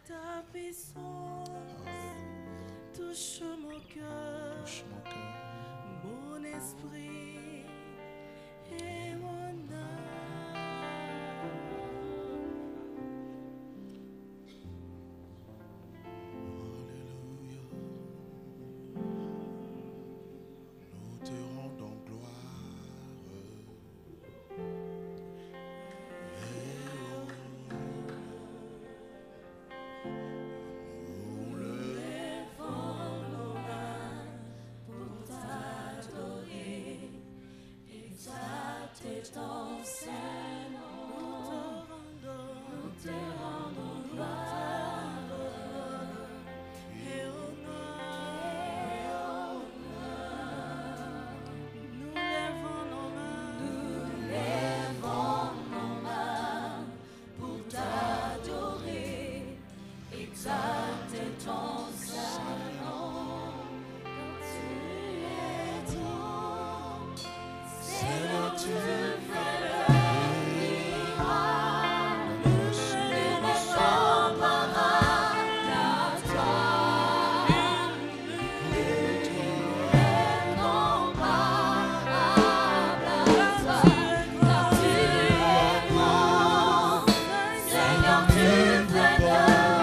ta puissance touche mon cœur, mon esprit et mon âme. Alléluia. Nous te rendons gloire et nous Lèvons nos mains pour t'adorer, exalter ton Saint-Nom. Nous te rendons gloire et honneur. Nous lèvons nos mains pour t'adorer, exalter ton Saint-Nom. Tu es bon, Seigneur, tu fais le miracle. Nul n'est comparable à toi. Nul n'est comparable à toi. Car tu es bon, Seigneur, tu fais le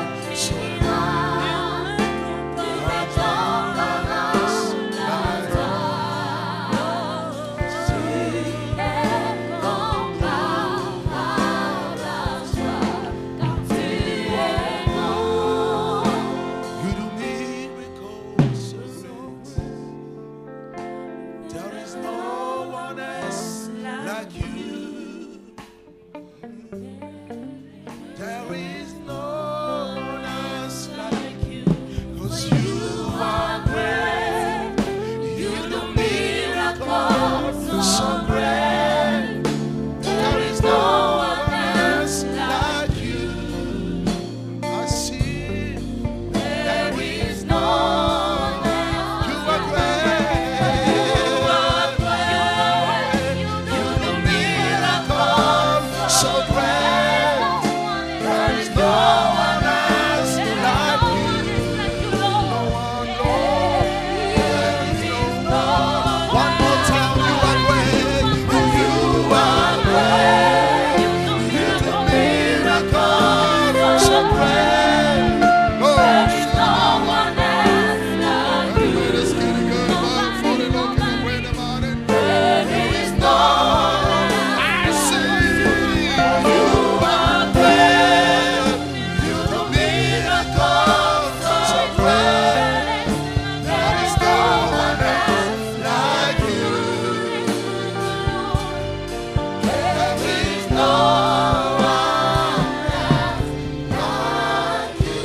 miracle. Nul n'est comparable à toi. Tu es comparable à toi. Car tu es bon. You do miracles so great. There is no one else like you. There is no one else like you. 'Cause you are great. You do miracles so great. There is no one else like you. I see. There is no one else. You are great. You do miracles so great. There is no one else like you. No one, Lord. There is no one. One more time, you are great. You are great. You do miracles so great. Oh, No one else like you. let's get it good. For the Lord, can we wait about it? There is no one I see you are great. You do miracles so great. There is no one else like you. There is no one else like you.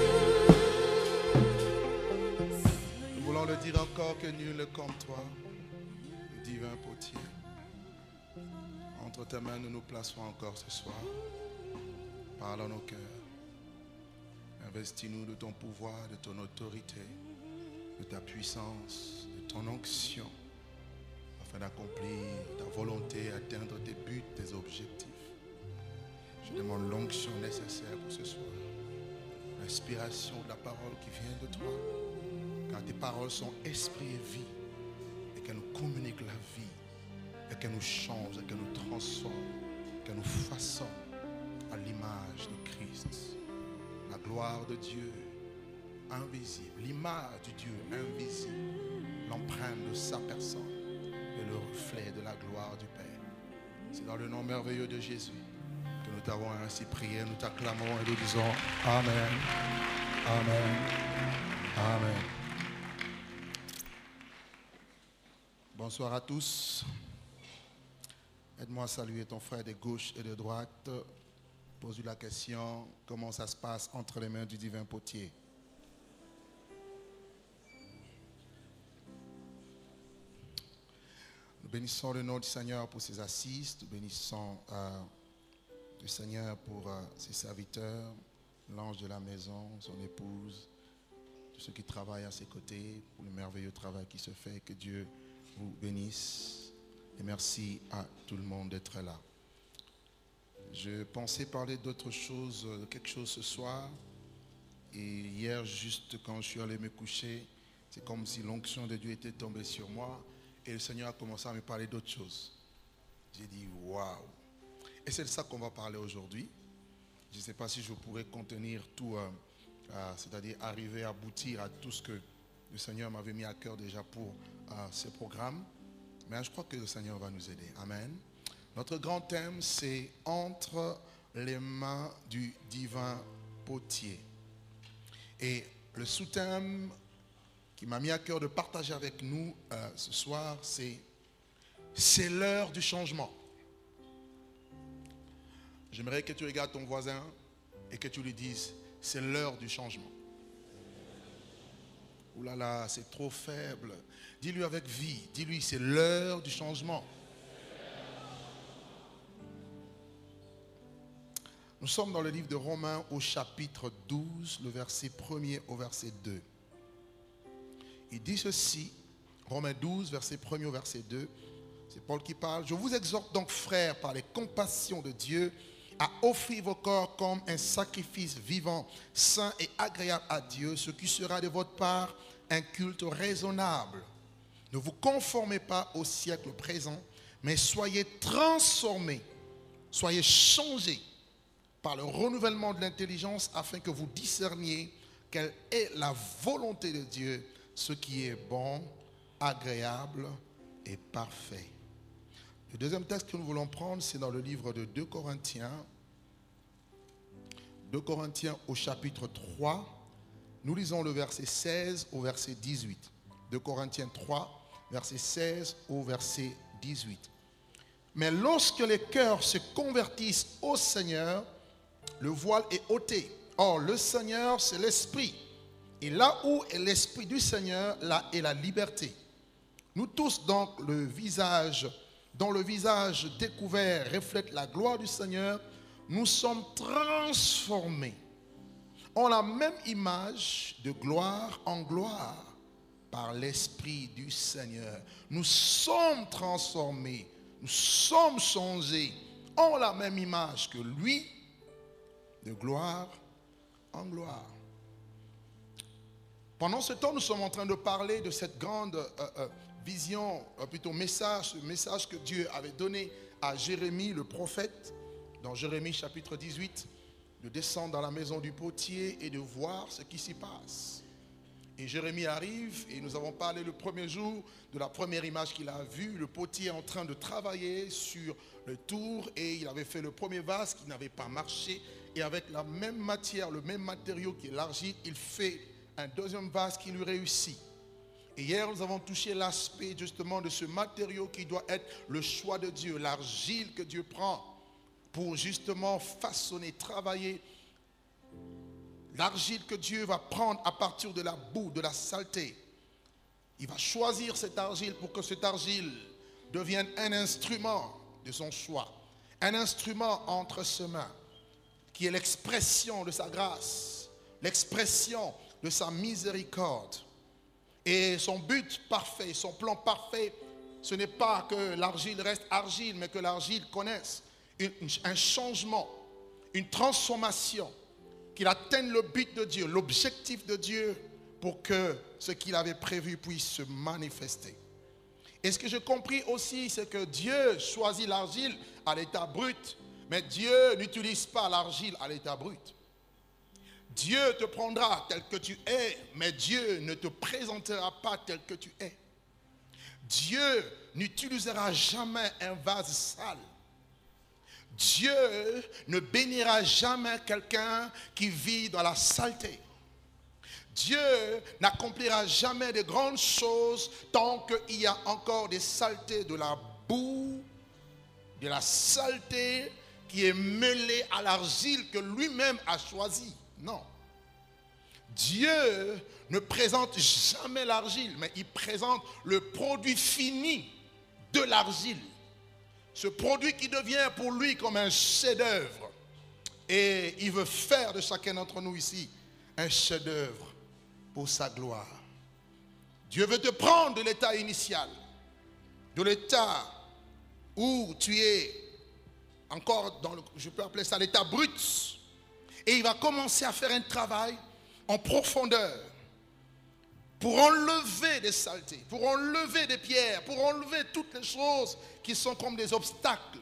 Nous voulons le dire encore que nul n'est comme toi, le divin potier. Entre tes mains, nous nous plaçons encore ce soir. Parle à nos cœurs. Investis-nous de ton pouvoir, de ton autorité, de ta puissance, de ton onction, afin d'accomplir ta volonté, atteindre tes buts, tes objectifs. Je demande l'onction nécessaire pour ce soir. L'inspiration de la parole qui vient de toi. Car tes paroles sont esprit et vie. Et qu'elles nous communiquent la vie. Et qu'elles nous changent, et qu'elles nous transforment. Qu'elles nous façonnent à l'image de Christ. La gloire de Dieu invisible. L'image du Dieu invisible. L'empreinte de sa personne. Et le reflet de la gloire du Père. C'est dans le nom merveilleux de Jésus que nous t'avons ainsi prié. Nous t'acclamons et nous disons Amen. Amen. Amen. Bonsoir à tous. Aide-moi à saluer ton frère de gauche et de droite. Pose-lui la question, comment ça se passe entre les mains du divin potier? Nous bénissons le nom du Seigneur pour ses assises. Nous bénissons le Seigneur pour ses serviteurs, l'ange de la maison, son épouse, tous ceux qui travaillent à ses côtés, pour le merveilleux travail qui se fait. Que Dieu vous bénisse. Et merci à tout le monde d'être là. Je pensais parler d'autre chose, de quelque chose ce soir. hier, juste quand je suis allé me coucher, c'est comme si l'onction de Dieu était tombée sur moi et le Seigneur a commencé à me parler d'autre chose. J'ai dit waouh. Et c'est de ça qu'on va parler aujourd'hui. Je ne sais pas si je pourrais contenir tout, c'est-à-dire arriver à aboutir à tout ce que le Seigneur m'avait mis à cœur déjà pour ce programme. Mais je crois que le Seigneur va nous aider. Amen. Notre grand thème, c'est entre les mains du divin potier. Et le sous-thème qui m'a mis à cœur de partager avec nous ce soir, c'est l'heure du changement. J'aimerais que tu regardes ton voisin et que tu lui dises, c'est l'heure du changement. Ouh là là, c'est trop faible. Dis-lui avec vie, dis-lui, c'est l'heure du changement. Nous sommes dans le livre de Romains au chapitre 12, le verset 1er au verset 2. Il dit ceci, Romains 12, verset 1er au verset 2. C'est Paul qui parle. Je vous exhorte donc, frères, par les compassions de Dieu, à offrir vos corps comme un sacrifice vivant, saint et agréable à Dieu, ce qui sera de votre part un culte raisonnable. Ne vous conformez pas au siècle présent, mais soyez transformés, soyez changés par le renouvellement de l'intelligence afin que vous discerniez quelle est la volonté de Dieu, ce qui est bon, agréable et parfait. Le deuxième texte que nous voulons prendre, c'est dans le livre de 2 Corinthiens. 2 Corinthiens au chapitre 3. Nous lisons le verset 16 au verset 18. 2 Corinthiens 3, verset 16 au verset 18. Mais lorsque les cœurs se convertissent au Seigneur, le voile est ôté. Or, le Seigneur, c'est l'Esprit. Et là où est l'Esprit du Seigneur, là est la liberté. Nous tous, donc, dont le visage découvert reflète la gloire du Seigneur, nous sommes transformés en la même image de gloire en gloire par l'Esprit du Seigneur. Nous sommes transformés, nous sommes changés en la même image que lui, de gloire en gloire. Pendant ce temps, nous sommes en train de parler de cette grande vision, plutôt message que Dieu avait donné à Jérémie, le prophète, dans Jérémie chapitre 18, de descendre dans la maison du potier et de voir ce qui s'y passe. Et Jérémie arrive et nous avons parlé le premier jour de la première image qu'il a vue, le potier en train de travailler sur le tour et il avait fait le premier vase qui n'avait pas marché et avec la même matière, le même matériau qui est l'argile, il fait un deuxième vase qui lui réussit. Et hier, nous avons touché l'aspect justement de ce matériau qui doit être le choix de Dieu, l'argile que Dieu prend pour justement façonner, travailler. L'argile que Dieu va prendre à partir de la boue, de la saleté. Il va choisir cette argile pour que cette argile devienne un instrument de son choix. Un instrument entre ses mains qui est l'expression de sa grâce, l'expression de sa miséricorde. Et son but parfait, son plan parfait, ce n'est pas que l'argile reste argile, mais que l'argile connaisse un changement, une transformation, qu'il atteigne le but de Dieu, l'objectif de Dieu pour que ce qu'il avait prévu puisse se manifester. Et ce que j'ai compris aussi, c'est que Dieu choisit l'argile à l'état brut, mais Dieu n'utilise pas l'argile à l'état brut. Dieu te prendra tel que tu es, mais Dieu ne te présentera pas tel que tu es. Dieu n'utilisera jamais un vase sale. Dieu ne bénira jamais quelqu'un qui vit dans la saleté. Dieu n'accomplira jamais de grandes choses tant qu'il y a encore des saletés, de la boue, de la saleté qui est mêlée à l'argile que lui-même a choisie. Non. Dieu ne présente jamais l'argile, mais il présente le produit fini de l'argile. Ce produit qui devient pour lui comme un chef-d'œuvre. Et il veut faire de chacun d'entre nous ici un chef-d'œuvre pour sa gloire. Dieu veut te prendre de l'état initial, de l'état où tu es encore dans je peux appeler ça l'état brut. Et il va commencer à faire un travail en profondeur, pour enlever des saletés, pour enlever des pierres, pour enlever toutes les choses qui sont comme des obstacles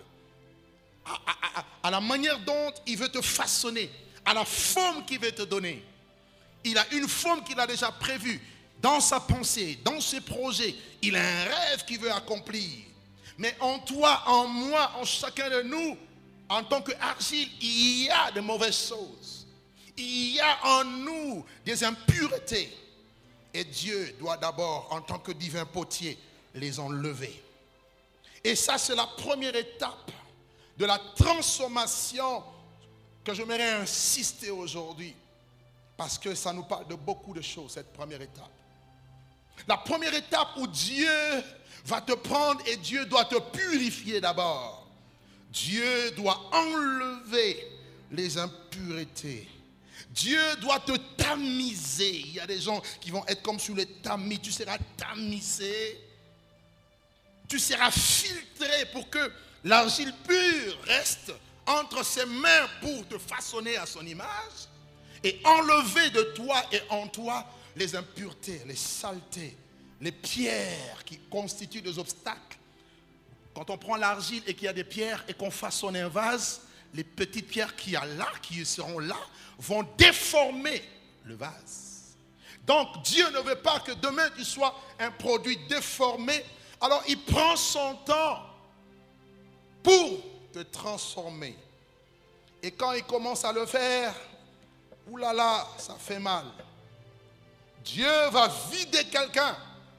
à la manière dont il veut te façonner, à la forme qu'il veut te donner. Il a une forme qu'il a déjà prévue dans sa pensée, dans ses projets. Il a un rêve qu'il veut accomplir. Mais en toi, en moi, en chacun de nous, en tant qu'argile, il y a de mauvaises choses. Il y a en nous des impuretés. Et Dieu doit d'abord, en tant que divin potier, les enlever. Et ça, c'est la première étape de la transformation que j'aimerais insister aujourd'hui. Parce que ça nous parle de beaucoup de choses, cette première étape. La première étape où Dieu va te prendre et Dieu doit te purifier d'abord. Dieu doit enlever les impuretés. Dieu doit te tamiser. Il y a des gens qui vont être comme sous le tamis. Tu seras tamisé. Tu seras filtré pour que l'argile pure reste entre ses mains pour te façonner à son image. Et enlever de toi et en toi les impuretés, les saletés, les pierres qui constituent des obstacles. Quand on prend l'argile et qu'il y a des pierres et qu'on façonne un vase, les petites pierres qui seront là, vont déformer le vase. Donc Dieu ne veut pas que demain tu sois un produit déformé. Alors il prend son temps pour te transformer. Et quand il commence à le faire, oulala, ça fait mal. Dieu va vider quelqu'un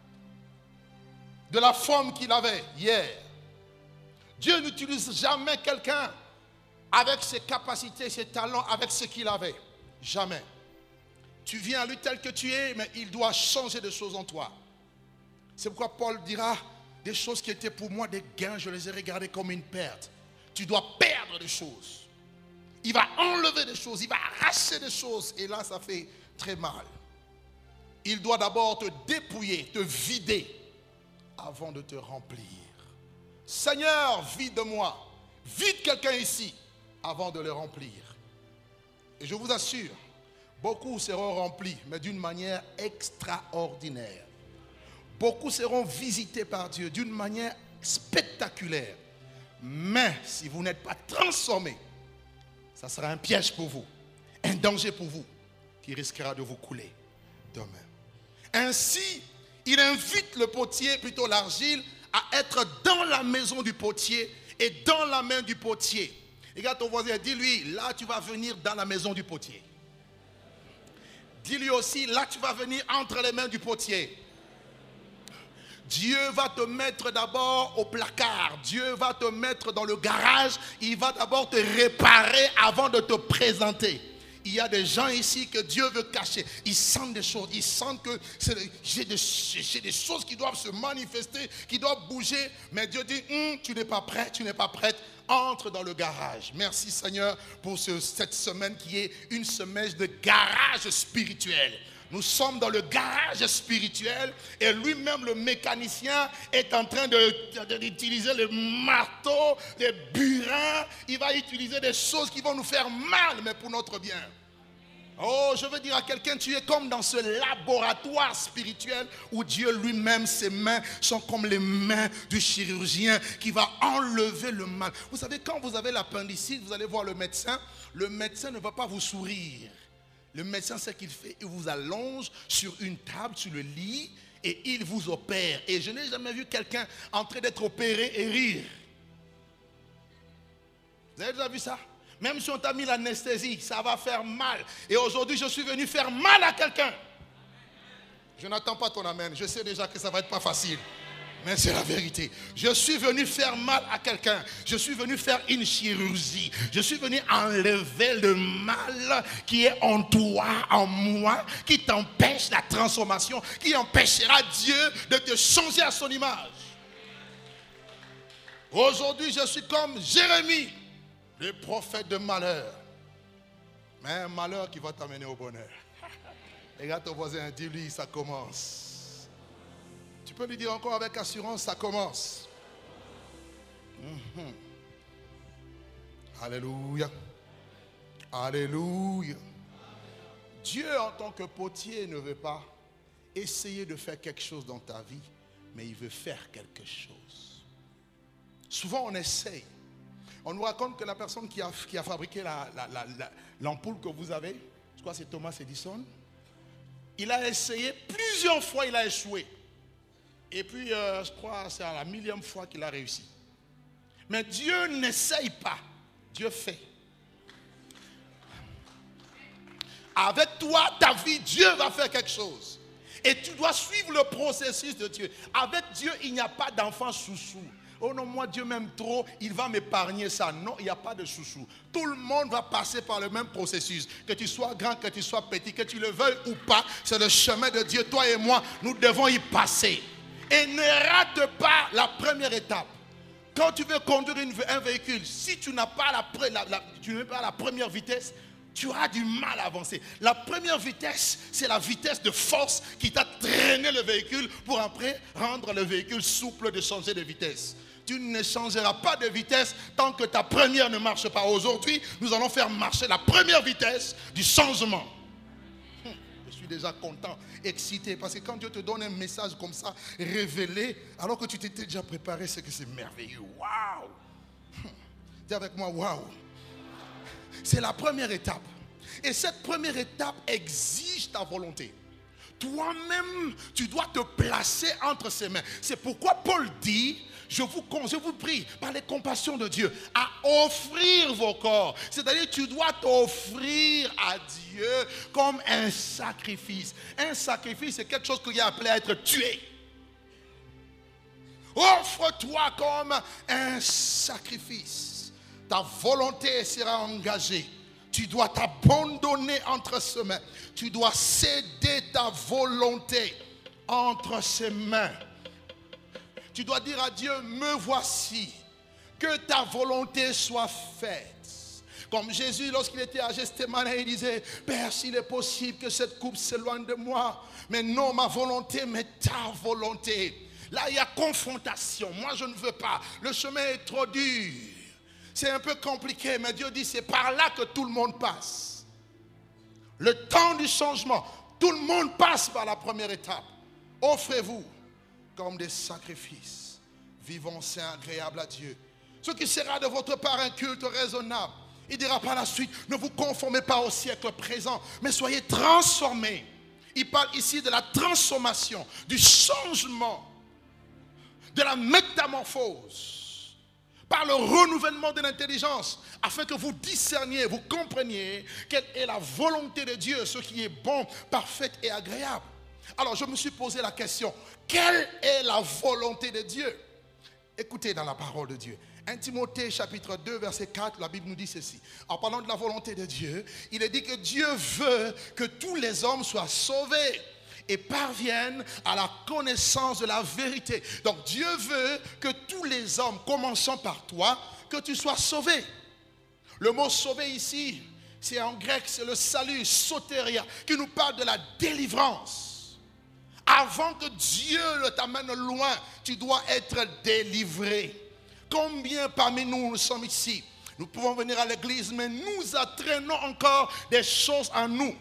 de la forme qu'il avait hier. Dieu n'utilise jamais quelqu'un avec ses capacités, ses talents, avec ce qu'il avait. Jamais. Tu viens à lui tel que tu es, mais il doit changer des choses en toi. C'est pourquoi Paul dira, des choses qui étaient pour moi des gains, je les ai regardées comme une perte. Tu dois perdre des choses. Il va enlever des choses, il va arracher des choses. Et là, ça fait très mal. Il doit d'abord te dépouiller, te vider, avant de te remplir. Seigneur, vide-moi. Vide quelqu'un ici, avant de le remplir. Et je vous assure, beaucoup seront remplis, mais d'une manière extraordinaire. Beaucoup seront visités par Dieu d'une manière spectaculaire. Mais si vous n'êtes pas transformés, ça sera un piège pour vous, un danger pour vous, qui risquera de vous couler demain. Ainsi, il invite le potier, plutôt l'argile, à être dans la maison du potier et dans la main du potier. Regarde ton voisin, dis-lui, là tu vas venir dans la maison du potier. Dis-lui aussi, là tu vas venir entre les mains du potier. Dieu va te mettre d'abord au placard. Dieu va te mettre dans le garage. Il va d'abord te réparer avant de te présenter. Il y a des gens ici que Dieu veut cacher. Ils sentent des choses. Ils sentent que j'ai des choses qui doivent se manifester, qui doivent bouger. Mais Dieu dit, tu n'es pas prêt, tu n'es pas prête. Entre dans le garage. Merci Seigneur pour cette semaine qui est une semaine de garage spirituel. Nous sommes dans le garage spirituel et lui-même, le mécanicien, est en train d'utiliser le marteau, les burins. Il va utiliser des choses qui vont nous faire mal, mais pour notre bien. Oh, je veux dire à quelqu'un, tu es comme dans ce laboratoire spirituel où Dieu lui-même, ses mains sont comme les mains du chirurgien qui va enlever le mal. Vous savez, quand vous avez l'appendicite, vous allez voir le médecin ne va pas vous sourire. Le médecin, ce qu'il fait, il vous allonge sur une table, sur le lit, et il vous opère. Et je n'ai jamais vu quelqu'un en train d'être opéré et rire. Vous avez déjà vu ça? Même si on t'a mis l'anesthésie, ça va faire mal. Et aujourd'hui, je suis venu faire mal à quelqu'un. Je n'attends pas ton amen. Je sais déjà que ça ne va être pas facile. Mais c'est la vérité. Je suis venu faire mal à quelqu'un. Je suis venu faire une chirurgie. Je suis venu enlever le mal qui est en toi, en moi, qui t'empêche la transformation, qui empêchera Dieu de te changer à son image. Aujourd'hui, je suis comme Jérémie, le prophète de malheur. Mais un malheur qui va t'amener au bonheur. Regarde ton voisin, dis-lui, ça commence. Tu peux lui dire encore avec assurance, ça commence. Alléluia. Alléluia. Dieu en tant que potier ne veut pas essayer de faire quelque chose dans ta vie, mais il veut faire quelque chose. Souvent on essaye. On nous raconte que la personne qui a fabriqué l'ampoule que vous avez, je crois que c'est Thomas Edison, il a essayé plusieurs fois, il a échoué. Et puis je crois que c'est à la 1000e fois qu'il a réussi. Mais Dieu n'essaye pas, Dieu fait. Avec toi, ta vie, Dieu va faire quelque chose. Et tu dois suivre le processus de Dieu. Avec Dieu, il n'y a pas d'enfant chouchou. Oh non, moi Dieu m'aime trop, il va m'épargner ça. Non, il n'y a pas de chouchou. Tout le monde va passer par le même processus. Que tu sois grand, que tu sois petit, que tu le veuilles ou pas, c'est le chemin de Dieu. Toi et moi, nous devons y passer. Et ne rate pas la première étape. Quand tu veux conduire un véhicule, si tu n'as pas la première vitesse, tu auras du mal à avancer. La première vitesse, c'est la vitesse de force qui t'a traîné le véhicule pour après rendre le véhicule souple de changer de vitesse. Tu ne changeras pas de vitesse tant que ta première ne marche pas. Aujourd'hui, nous allons faire marcher la première vitesse du changement. Je suis déjà content, excité, parce que quand Dieu te donne un message comme ça, révélé, alors que tu t'étais déjà préparé, c'est que c'est merveilleux. Waouh! Dis avec moi, waouh! C'est la première étape. Et cette première étape exige ta volonté. Toi-même, tu dois te placer entre ses mains. C'est pourquoi Paul dit, je vous prie, par les compassions de Dieu, à offrir vos corps. C'est-à-dire, tu dois t'offrir à Dieu comme un sacrifice. Un sacrifice, c'est quelque chose qui est appelé à être tué. Offre-toi comme un sacrifice. Ta volonté sera engagée. Tu dois t'abandonner entre ses mains. Tu dois céder ta volonté entre ses mains. Tu dois dire à Dieu, me voici, que ta volonté soit faite. Comme Jésus, lorsqu'il était à Gethsémane, il disait, Père, s'il est possible que cette coupe s'éloigne de moi. Mais non, ma volonté, mais ta volonté. Là, il y a confrontation. Moi, je ne veux pas. Le chemin est trop dur. C'est un peu compliqué, mais Dieu dit, c'est par là que tout le monde passe. Le temps du changement, tout le monde passe par la première étape. Offrez-vous comme des sacrifices, vivants, saints, agréables à Dieu. Ce qui sera de votre part un culte raisonnable. Il dira par la suite, ne vous conformez pas au siècle présent, mais soyez transformés. Il parle ici de la transformation, du changement, de la métamorphose. Par le renouvellement de l'intelligence, afin que vous discerniez, vous compreniez quelle est la volonté de Dieu, ce qui est bon, parfait et agréable. Alors je me suis posé la question, quelle est la volonté de Dieu? Écoutez dans la parole de Dieu. 1 Timothée chapitre 2 verset 4, la Bible nous dit ceci. En parlant de la volonté de Dieu, il est dit que Dieu veut que tous les hommes soient sauvés et parviennent à la connaissance de la vérité. Donc Dieu veut que tous les hommes, commençant par toi, que tu sois sauvé. Le mot sauvé ici, c'est en grec, c'est le salut, soteria, qui nous parle de la délivrance. Avant que Dieu ne t'amène loin, tu dois être délivré. Combien parmi nous sommes ici? Nous pouvons venir à l'église, mais nous entraînons encore des choses en nous.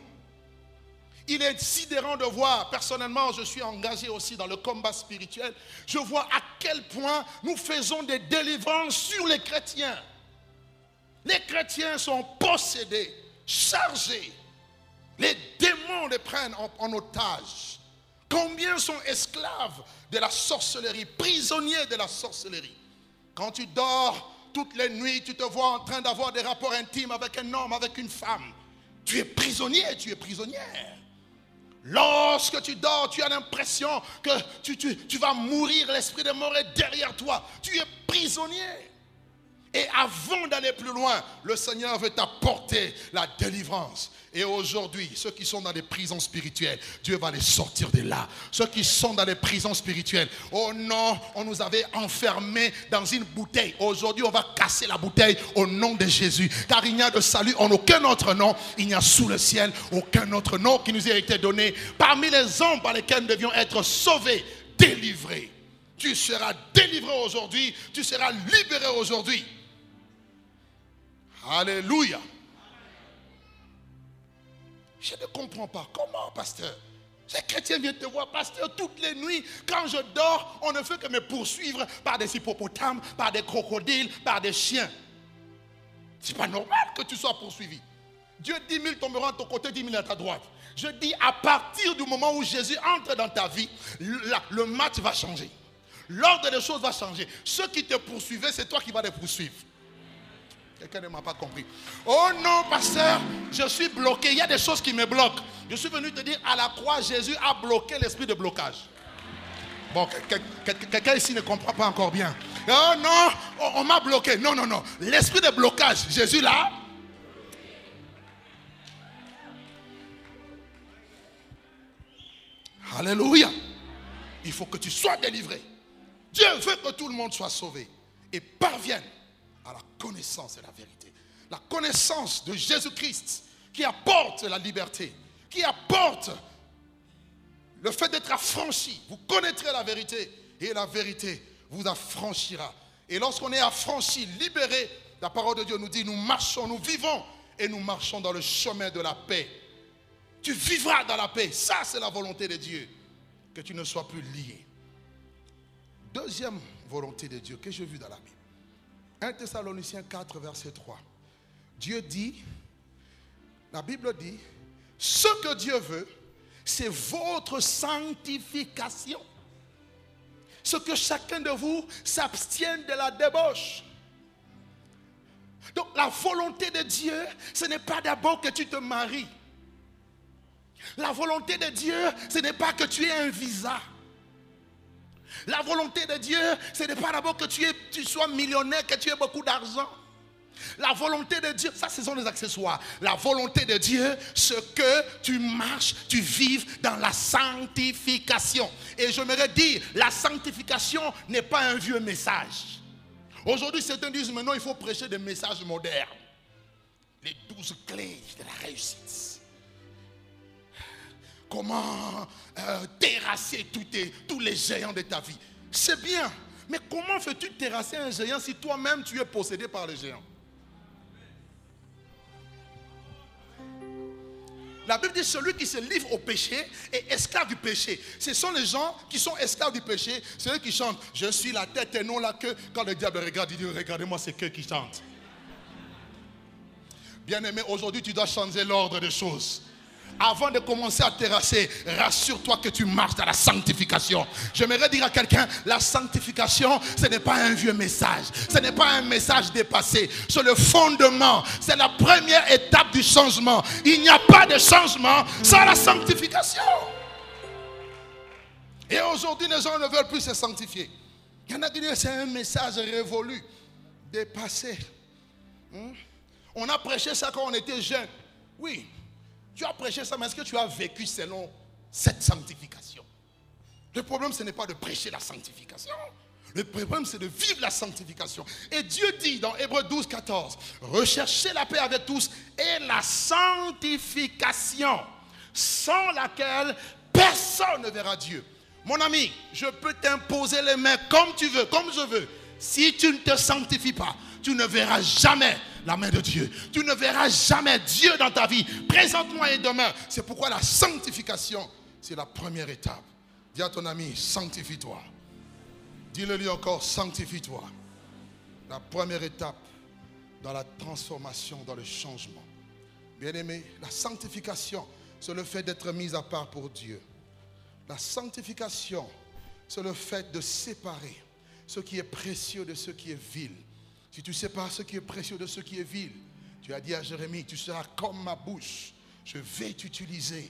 Il est sidérant de voir, personnellement, je suis engagé aussi dans le combat spirituel. Je vois à quel point nous faisons des délivrances sur les chrétiens. Les chrétiens sont possédés, chargés. Les démons les prennent en otage. Combien sont esclaves de la sorcellerie, prisonniers de la sorcellerie? Quand tu dors toutes les nuits, tu te vois en train d'avoir des rapports intimes avec un homme, avec une femme. Tu es prisonnier, tu es prisonnière. Lorsque tu dors, tu as l'impression que tu vas mourir, l'esprit de mort est derrière toi. Tu es prisonnier. Et avant d'aller plus loin, le Seigneur veut t'apporter la délivrance. Et aujourd'hui, ceux qui sont dans des prisons spirituelles, Dieu va les sortir de là. Ceux qui sont dans des prisons spirituelles, oh non, on nous avait enfermés dans une bouteille. Aujourd'hui, on va casser la bouteille au nom de Jésus. Car il n'y a de salut en aucun autre nom. Il n'y a sous le ciel aucun autre nom qui nous a été donné. Parmi les hommes par lesquels nous devions être sauvés, délivrés. Tu seras délivré aujourd'hui. Tu seras libéré aujourd'hui. Alléluia. Je ne comprends pas. Comment, pasteur? Ces chrétiens viennent te voir, pasteur, toutes les nuits, quand je dors, on ne fait que me poursuivre par des hippopotames, par des crocodiles, par des chiens. C'est pas normal que tu sois poursuivi. Dieu, 10 000 tomberont à ton côté, 10 000 à ta droite. Je dis, à partir du moment où Jésus entre dans ta vie, le match va changer. L'ordre des choses va changer. Ceux qui te poursuivaient, c'est toi qui vas les poursuivre. Quelqu'un ne m'a pas compris. Oh non, pasteur, je suis bloqué. Il y a des choses qui me bloquent. Je suis venu te dire, à la croix, Jésus a bloqué l'esprit de blocage. Bon, quelqu'un ici ne comprend pas encore bien. Oh non, on m'a bloqué. Non, non, non. L'esprit de blocage, Jésus là. Alléluia. Il faut que tu sois délivré. Dieu veut que tout le monde soit sauvé et parvienne à la connaissance de la vérité. La connaissance de Jésus-Christ qui apporte la liberté, qui apporte le fait d'être affranchi. Vous connaîtrez la vérité et la vérité vous affranchira. Et lorsqu'on est affranchi, libéré, la parole de Dieu nous dit, nous marchons, nous vivons et nous marchons dans le chemin de la paix. Tu vivras dans la paix. Ça, c'est la volonté de Dieu. Que tu ne sois plus lié. Deuxième volonté de Dieu que j'ai vue dans la Bible. 1 Thessaloniciens 4, verset 3. Dieu dit, la Bible dit, ce que Dieu veut, c'est votre sanctification. Ce que chacun de vous s'abstienne de la débauche. Donc la volonté de Dieu, ce n'est pas d'abord que tu te maries. La volonté de Dieu, ce n'est pas que tu aies un visa. La volonté de Dieu, ce n'est pas d'abord que tu sois millionnaire, que tu aies beaucoup d'argent. La volonté de Dieu, ça ce sont les accessoires. La volonté de Dieu, c'est que tu marches, tu vives dans la sanctification. Et j'aimerais dire, la sanctification n'est pas un vieux message. Aujourd'hui, certains disent maintenant il faut prêcher des messages modernes. Les 12 clés de la réussite. Comment terrasser tous les géants de ta vie. C'est bien. Mais comment fais-tu terrasser un géant si toi-même tu es possédé par le géant? La Bible dit celui qui se livre au péché est esclave du péché. Ce sont les gens qui sont esclaves du péché. C'est eux qui chantent. Je suis la tête et non la queue. Quand le diable regarde, il dit regardez-moi c'est queue qui chante. Bien-aimé, aujourd'hui tu dois changer l'ordre des choses. Avant de commencer à terrasser, rassure-toi que tu marches dans la sanctification. J'aimerais dire à quelqu'un, la sanctification, ce n'est pas un vieux message. Ce n'est pas un message dépassé. C'est le fondement. C'est la première étape du changement. Il n'y a pas de changement sans la sanctification. Et aujourd'hui, les gens ne veulent plus se sanctifier. Il y en a qui disent, c'est un message révolu, dépassé. On a prêché ça quand on était jeune. Oui. Tu as prêché ça, mais est-ce que tu as vécu selon cette sanctification? Le problème, ce n'est pas de prêcher la sanctification. Le problème, c'est de vivre la sanctification. Et Dieu dit dans Hébreux 12, 14, recherchez la paix avec tous et la sanctification, sans laquelle personne ne verra Dieu. Mon ami, je peux t'imposer les mains comme tu veux, comme je veux. Si tu ne te sanctifies pas, tu ne verras jamais la main de Dieu. Tu ne verras jamais Dieu dans ta vie, présentement et demain. C'est pourquoi la sanctification, c'est la première étape. Dis à ton ami, sanctifie-toi. Dis-le-lui encore, sanctifie-toi. La première étape dans la transformation, dans le changement. Bien-aimé, la sanctification, c'est le fait d'être mis à part pour Dieu. La sanctification, c'est le fait de séparer ce qui est précieux de ce qui est vil. Si tu sépares ce qui est précieux de ce qui est vil, tu as dit à Jérémie, tu seras comme ma bouche, je vais t'utiliser.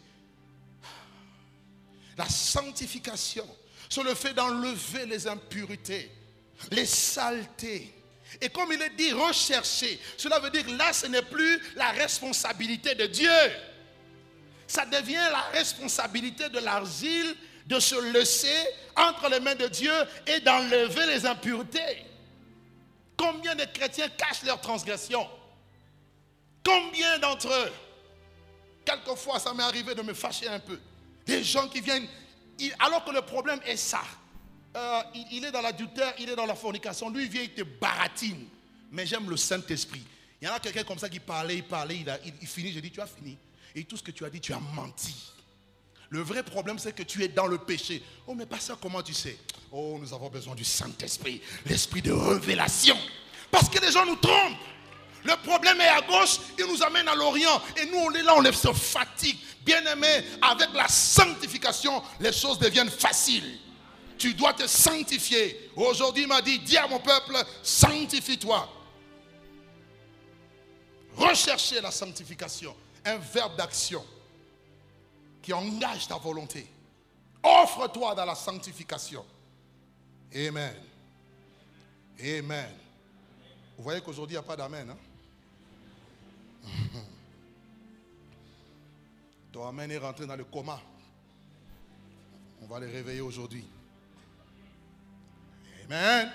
La sanctification, c'est le fait d'enlever les impuretés, les saletés. Et comme il est dit, rechercher, cela veut dire que là, ce n'est plus la responsabilité de Dieu. Ça devient la responsabilité de l'argile de se laisser entre les mains de Dieu et d'enlever les impuretés. Combien de chrétiens cachent leurs transgressions? Combien d'entre eux? Quelquefois, ça m'est arrivé de me fâcher un peu. Des gens qui viennent, alors que le problème est ça. Il est dans l'adultère, il est dans la fornication. Lui, il vient, il te baratine. Mais j'aime le Saint-Esprit. Il y en a quelqu'un comme ça qui parlait, il finit. Je dis, tu as fini. Et tout ce que tu as dit, tu as menti. Le vrai problème, c'est que tu es dans le péché. Oh, mais pasteur, comment tu sais? Oh, nous avons besoin du Saint-Esprit, l'esprit de révélation. Parce que les gens nous trompent. Le problème est à gauche, il nous amène à l'Orient. Et nous, on est là, on se fatigue. Bien-aimé, avec la sanctification, les choses deviennent faciles. Tu dois te sanctifier. Aujourd'hui, il m'a dit, dis à mon peuple, sanctifie-toi. Recherchez la sanctification. Un verbe d'action qui engage ta volonté. Offre-toi dans la sanctification. Amen. Amen. Vous voyez qu'aujourd'hui, il n'y a pas d'amen. Hein? Ton amen est rentré dans le coma. On va les réveiller aujourd'hui. Amen.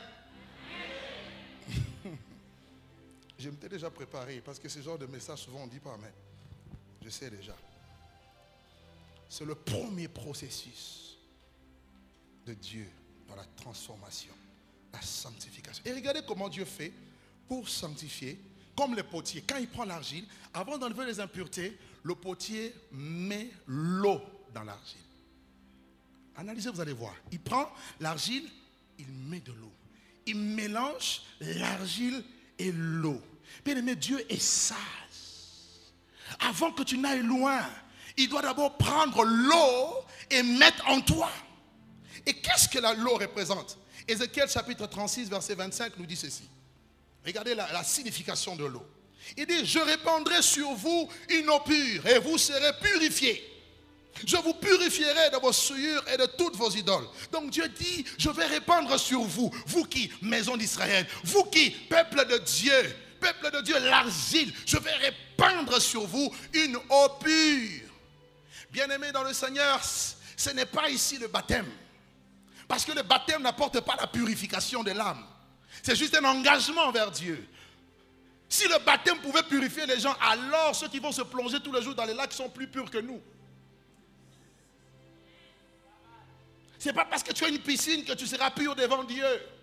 Je m'étais déjà préparé parce que ce genre de message, souvent on ne dit pas amen. Je sais déjà. C'est le premier processus de Dieu dans la transformation, la sanctification. Et regardez comment Dieu fait pour sanctifier, comme le potier. Quand il prend l'argile, avant d'enlever les impuretés, le potier met l'eau dans l'argile. Analysez, vous allez voir. Il prend l'argile, il met de l'eau. Il mélange l'argile et l'eau. Bien aimé, Dieu est sage. Avant que tu n'ailles loin, il doit d'abord prendre l'eau et mettre en toi. Et qu'est-ce que l'eau représente? Ézéchiel chapitre 36, verset 25 nous dit ceci. Regardez la signification de l'eau. Il dit, je répandrai sur vous une eau pure et vous serez purifiés. Je vous purifierai de vos souillures et de toutes vos idoles. Donc Dieu dit, je vais répandre sur vous, vous qui, maison d'Israël, vous qui, peuple de Dieu, l'argile, je vais répandre sur vous une eau pure. Bien-aimés dans le Seigneur, ce n'est pas ici le baptême. Parce que le baptême n'apporte pas la purification de l'âme. C'est juste un engagement vers Dieu. Si le baptême pouvait purifier les gens, alors ceux qui vont se plonger tous les jours dans les lacs sont plus purs que nous. Ce n'est pas parce que tu as une piscine que tu seras pur devant Dieu.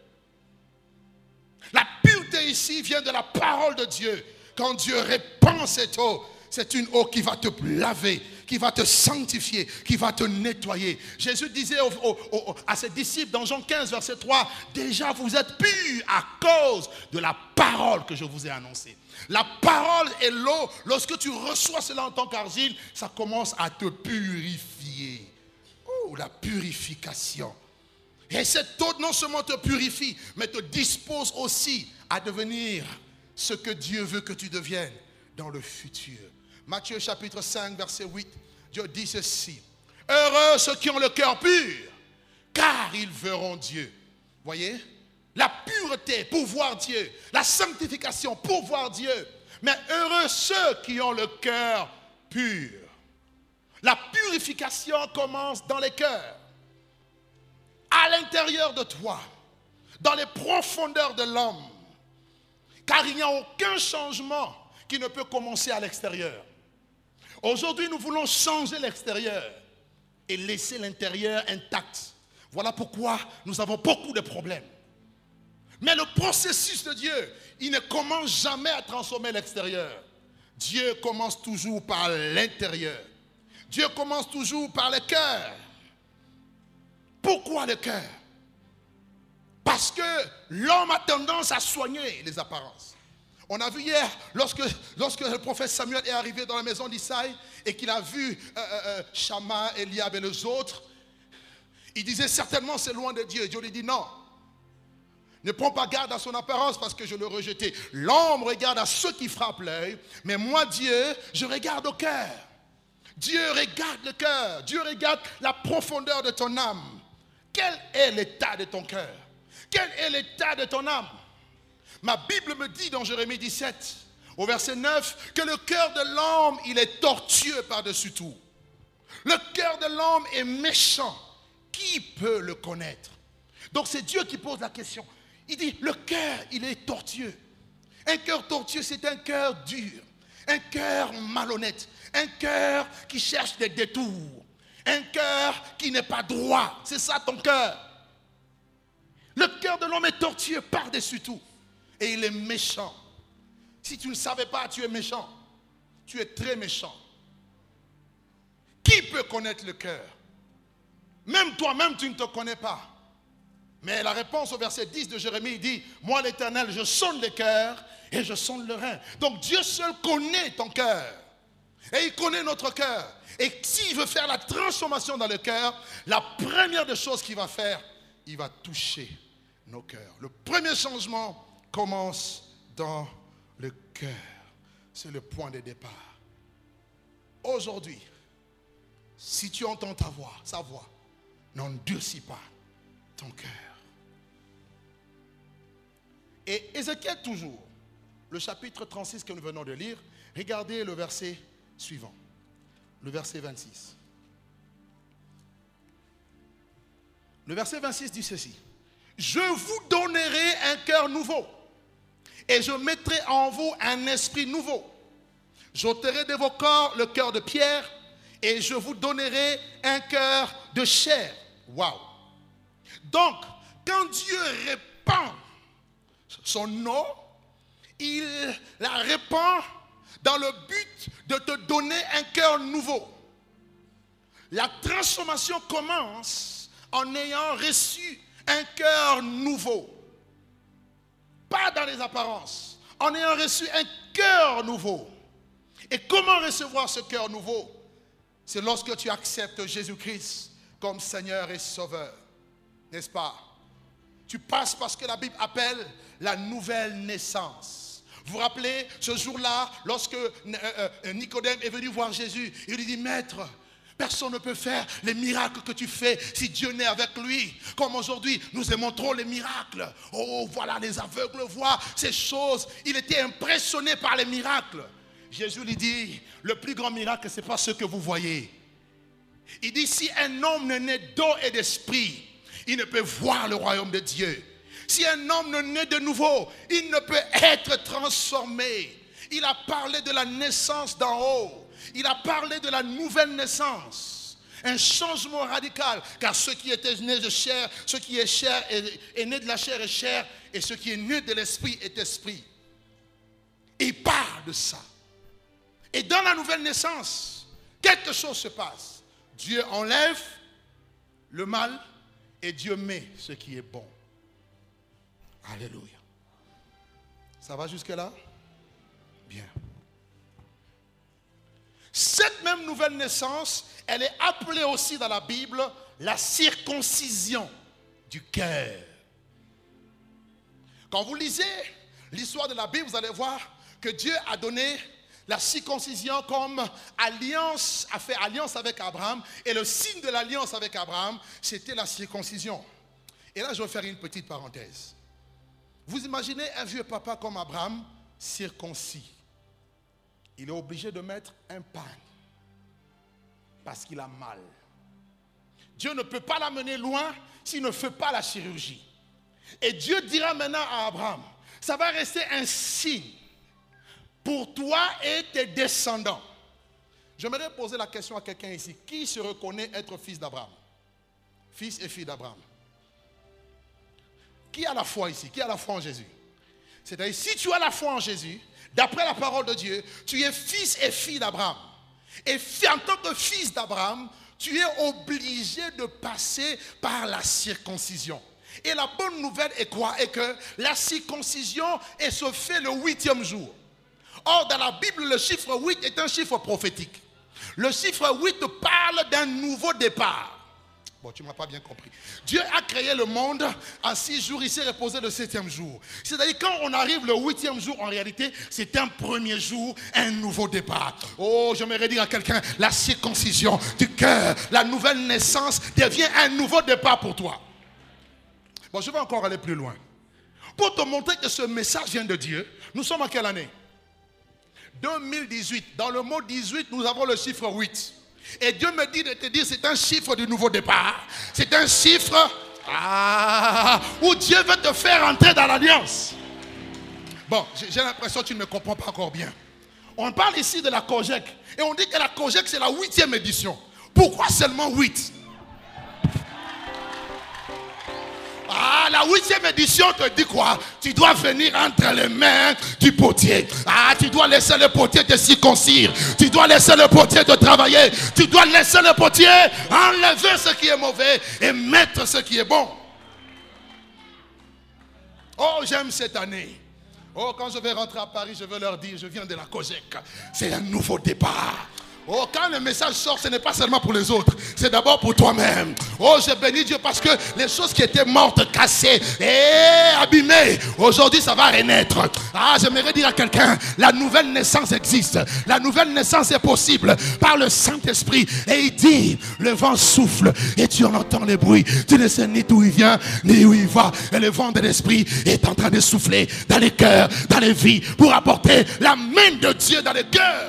La pureté ici vient de la parole de Dieu. Quand Dieu répand cette eau, c'est une eau qui va te laver, qui va te sanctifier, qui va te nettoyer. Jésus disait à ses disciples dans Jean 15, verset 3, déjà vous êtes purs à cause de la parole que je vous ai annoncée. La parole et l'eau, lorsque tu reçois cela en tant qu'argile, ça commence à te purifier. Oh, la purification. Et cette eau non seulement te purifie, mais te dispose aussi à devenir ce que Dieu veut que tu deviennes dans le futur. Matthieu chapitre 5, verset 8, Dieu dit ceci. Heureux ceux qui ont le cœur pur, car ils verront Dieu. Voyez? La pureté pour voir Dieu. La sanctification pour voir Dieu. Mais heureux ceux qui ont le cœur pur. La purification commence dans les cœurs. À l'intérieur de toi. Dans les profondeurs de l'homme. Car il n'y a aucun changement qui ne peut commencer à l'extérieur. Aujourd'hui, nous voulons changer l'extérieur et laisser l'intérieur intact. Voilà pourquoi nous avons beaucoup de problèmes. Mais le processus de Dieu, il ne commence jamais à transformer l'extérieur. Dieu commence toujours par l'intérieur. Dieu commence toujours par le cœur. Pourquoi le cœur? Parce que l'homme a tendance à soigner les apparences. On a vu hier, lorsque le prophète Samuel est arrivé dans la maison d'Isaïe et qu'il a vu Shama, Eliab et les autres, il disait certainement c'est loin de Dieu. Dieu lui dit non. Ne prends pas garde à son apparence parce que je l'ai rejeté. L'homme regarde à ceux qui frappent l'œil, mais moi Dieu, je regarde au cœur. Dieu regarde le cœur. Dieu regarde la profondeur de ton âme. Quel est l'état de ton cœur? Quel est l'état de ton âme? Ma Bible me dit dans Jérémie 17, au verset 9, que le cœur de l'homme, il est tortueux par-dessus tout. Le cœur de l'homme est méchant. Qui peut le connaître? Donc c'est Dieu qui pose la question. Il dit, le cœur, il est tortueux. Un cœur tortueux, c'est un cœur dur. Un cœur malhonnête. Un cœur qui cherche des détours. Un cœur qui n'est pas droit. C'est ça ton cœur. Le cœur de l'homme est tortueux par-dessus tout. Et il est méchant. Si tu ne savais pas, tu es méchant. Tu es très méchant. connaître le cœur. Même toi-même, tu ne te connais pas. Mais la réponse au verset 10 de Jérémie, il dit, moi l'Éternel, je sonde les cœurs et je sonde le rein. Donc Dieu seul connaît ton cœur. Et il connaît notre cœur. Et s'il veut faire la transformation dans le cœur, la première des choses qu'il va faire, il va toucher nos cœurs. Le premier changement commence dans le cœur. C'est le point de départ. Aujourd'hui, si tu entends sa voix, n'endurcis pas ton cœur. Et Ézéchiel toujours, le chapitre 36 que nous venons de lire, regardez le verset suivant, le verset 26. Le verset 26 dit ceci. Je vous donnerai un cœur nouveau et je mettrai en vous un esprit nouveau. J'ôterai de vos corps le cœur de pierre et je vous donnerai un cœur de chair. Waouh! Donc, quand Dieu répand son eau, il la répand dans le but de te donner un cœur nouveau. La transformation commence en ayant reçu un cœur nouveau. Pas dans les apparences, en ayant reçu un cœur nouveau. Et comment recevoir ce cœur nouveau? C'est lorsque tu acceptes Jésus-Christ comme Seigneur et Sauveur. N'est-ce pas? Tu passes par ce que la Bible appelle la nouvelle naissance. Vous vous rappelez ce jour-là, lorsque Nicodème est venu voir Jésus, il lui dit, Maître, personne ne peut faire les miracles que tu fais si Dieu n'est avec lui. Comme aujourd'hui, nous aimons trop les miracles. Oh, voilà, les aveugles voient ces choses. Il était impressionné par les miracles. Jésus lui dit, le plus grand miracle, ce n'est pas ce que vous voyez. Il dit, si un homme ne naît d'eau et d'esprit, il ne peut voir le royaume de Dieu. Si un homme ne naît de nouveau, il ne peut être transformé. Il a parlé de la naissance d'en haut. Il a parlé de la nouvelle naissance. Un changement radical. Car ce qui était né de chair, ce qui est chair est né de la chair est chair. Et ce qui est né de l'esprit est esprit. Il parle de ça. Et dans la nouvelle naissance, quelque chose se passe. Dieu enlève le mal et Dieu met ce qui est bon. Alléluia. Ça va jusque-là? Bien. Cette même nouvelle naissance, elle est appelée aussi dans la Bible la circoncision du cœur. Quand vous lisez l'histoire de la Bible, vous allez voir que Dieu a donné la circoncision comme alliance, a fait alliance avec Abraham. Et le signe de l'alliance avec Abraham, c'était la circoncision. Et là, je vais faire une petite parenthèse. Vous imaginez un vieux papa comme Abraham, circoncis. Il est obligé de mettre un pagne parce qu'il a mal. Dieu ne peut pas l'amener loin s'il ne fait pas la chirurgie. Et Dieu dira maintenant à Abraham, ça va rester un signe pour toi et tes descendants. J'aimerais poser la question à quelqu'un ici. Qui se reconnaît être fils d'Abraham? Fils et fille d'Abraham. Qui a la foi ici? Qui a la foi en Jésus? C'est-à-dire, si tu as la foi en Jésus, d'après la parole de Dieu, tu es fils et fille d'Abraham. Et en tant que fils d'Abraham, tu es obligé de passer par la circoncision. Et la bonne nouvelle est quoi? Est que la circoncision se fait le 8e jour. Or, dans la Bible, le chiffre 8 est un chiffre prophétique. Le chiffre 8 parle d'un nouveau départ. Bon, tu ne m'as pas bien compris. Dieu a créé le monde en 6 jours, il s'est reposé le 7e jour. C'est-à-dire, quand on arrive le 8e jour, en réalité, c'est un premier jour, un nouveau départ. Oh, j'aimerais dire à quelqu'un, la circoncision du cœur, la nouvelle naissance devient un nouveau départ pour toi. Bon, je vais encore aller plus loin. Pour te montrer que ce message vient de Dieu, nous sommes en quelle année? 2018. Dans le mot 18, nous avons le chiffre 8. Et Dieu me dit de te dire, c'est un chiffre du nouveau départ. C'est un chiffre où Dieu veut te faire entrer dans l'alliance. Bon, j'ai l'impression que tu ne me comprends pas encore bien. On parle ici de la COGEC. Et on dit que la COGEC, c'est la 8e édition. Pourquoi seulement 8? Ah, la 8e édition te dit quoi? Tu dois venir entre les mains du potier. Ah, tu dois laisser le potier te circoncire. Tu dois laisser le potier te travailler. Tu dois laisser le potier enlever ce qui est mauvais et mettre ce qui est bon. Oh, j'aime cette année. Oh, quand je vais rentrer à Paris, je vais leur dire, je viens de la COGEC. C'est un nouveau départ. Oh, quand le message sort, ce n'est pas seulement pour les autres. C'est d'abord pour toi-même. Oh, je bénis Dieu parce que les choses qui étaient mortes, cassées et abîmées, aujourd'hui, ça va renaître. Ah, j'aimerais dire à quelqu'un, la nouvelle naissance existe. La nouvelle naissance est possible par le Saint-Esprit. Et il dit, le vent souffle et tu en entends les bruits. Tu ne sais ni d'où il vient, ni où il va. Et le vent de l'Esprit est en train de souffler dans les cœurs, dans les vies, pour apporter la main de Dieu dans les cœurs.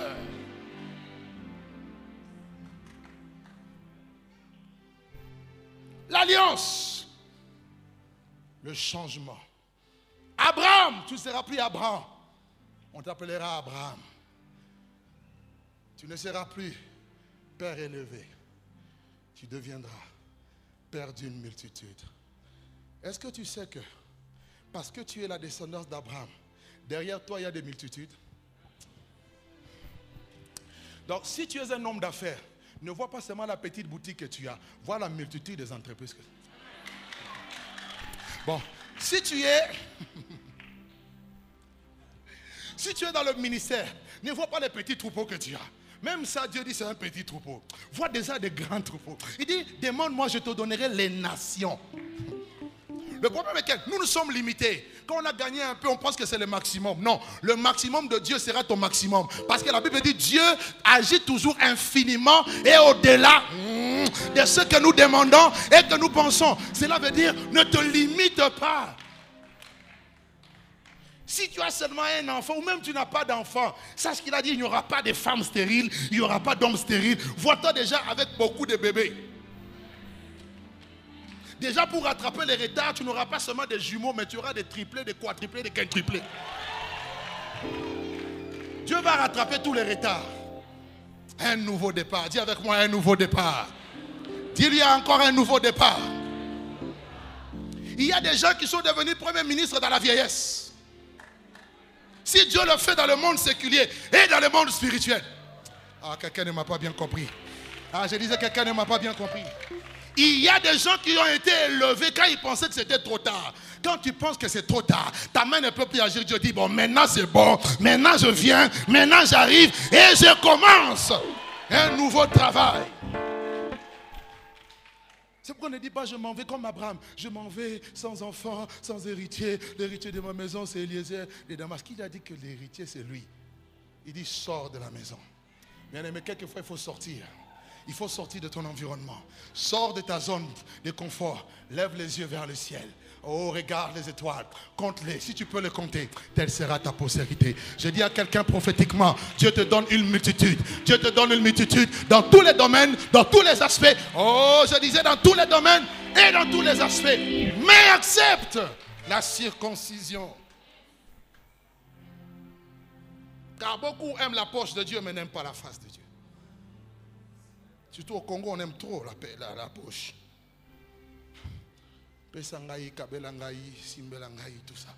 L'alliance, le changement. Abraham, tu ne seras plus Abraham. On t'appellera Abraham. Tu ne seras plus père élevé. Tu deviendras père d'une multitude. Est-ce que tu sais que parce que tu es la descendance d'Abraham, derrière toi il y a des multitudes? Donc si tu es un homme d'affaires, ne vois pas seulement la petite boutique que tu as, vois la multitude des entreprises. Bon, si tu es dans le ministère, ne vois pas les petits troupeaux que tu as. Même ça, Dieu dit c'est un petit troupeau. Vois déjà des grands troupeaux. Il dit, demande-moi, je te donnerai les nations. Le problème est que nous sommes limités. Quand on a gagné un peu, on pense que c'est le maximum. Non, le maximum de Dieu sera ton maximum. Parce que la Bible dit, Dieu agit toujours infiniment et au-delà de ce que nous demandons et que nous pensons. Cela veut dire, ne te limite pas. Si tu as seulement un enfant, ou même tu n'as pas d'enfant, sache qu'il a dit, il n'y aura pas de femmes stériles, il n'y aura pas d'hommes stériles. Vois-toi déjà avec beaucoup de bébés. Déjà pour rattraper les retards, tu n'auras pas seulement des jumeaux, mais tu auras des triplés, des quadruplés, des quintuplés. Dieu va rattraper tous les retards. Un nouveau départ. Dis avec moi, un nouveau départ. Dis, il y a encore un nouveau départ. Il y a des gens qui sont devenus premiers ministres dans la vieillesse. Si Dieu le fait dans le monde séculier et dans le monde spirituel. Ah, quelqu'un ne m'a pas bien compris. Ah, je disais, quelqu'un ne m'a pas bien compris. Il y a des gens qui ont été élevés quand ils pensaient que c'était trop tard. Quand tu penses que c'est trop tard, ta main ne peut plus agir. Dieu dit, bon, maintenant c'est bon. Maintenant je viens. Maintenant j'arrive. Et je commence un nouveau travail. C'est pourquoi on ne dit pas, je m'en vais comme Abraham. Je m'en vais sans enfant, sans héritier. L'héritier de ma maison, c'est Eliezer de Damas. Qui a dit que l'héritier, c'est lui? Il dit, sors de la maison. Bien aimé, quelquefois, il faut sortir. Il faut sortir de ton environnement. Sors de ta zone de confort. Lève les yeux vers le ciel. Oh, regarde les étoiles. Compte-les. Si tu peux les compter, telle sera ta postérité. Je dis à quelqu'un prophétiquement, Dieu te donne une multitude. Dieu te donne une multitude dans tous les domaines, dans tous les aspects. Oh, je disais dans tous les domaines et dans tous les aspects. Mais accepte la circoncision. Car beaucoup aiment la poche de Dieu, mais n'aiment pas la face de Dieu. Surtout au Congo, on aime trop la poche. Pesangaï, Kabelangaï, Simbelangaï, tout ça.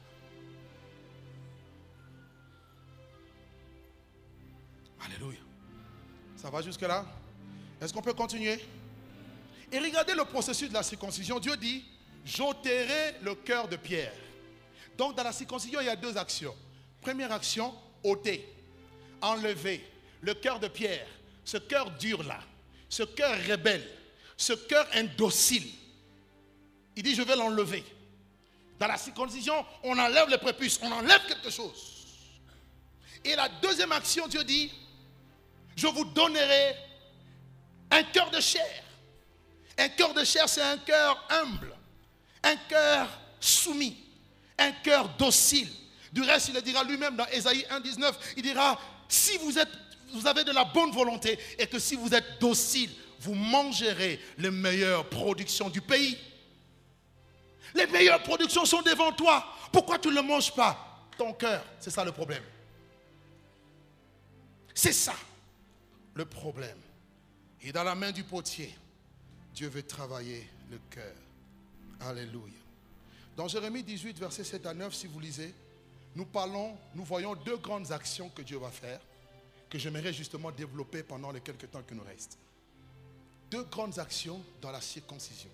Alléluia. Ça va jusque là? Est-ce qu'on peut continuer? Et regardez le processus de la circoncision. Dieu dit, j'ôterai le cœur de pierre. Donc dans la circoncision, il y a deux actions. Première action, ôter, enlever le cœur de pierre. Ce cœur dur là. Ce cœur rebelle, ce cœur indocile, il dit je vais l'enlever. Dans la circoncision, on enlève les prépuces, on enlève quelque chose. Et la deuxième action, Dieu dit, je vous donnerai un cœur de chair. Un cœur de chair, c'est un cœur humble, un cœur soumis, un cœur docile. Du reste, il le dira lui-même dans Ésaïe 1,19, il dira, si vous avez de la bonne volonté et que si vous êtes docile, vous mangerez les meilleures productions du pays. Les meilleures productions sont devant toi. Pourquoi tu ne le manges pas? Ton cœur, c'est ça le problème. C'est ça le problème. Et dans la main du potier, Dieu veut travailler le cœur. Alléluia. Dans Jérémie 18, versets 7 à 9, si vous lisez, nous voyons deux grandes actions que Dieu va faire, que j'aimerais justement développer pendant les quelques temps qui nous restent. Deux grandes actions dans la circoncision.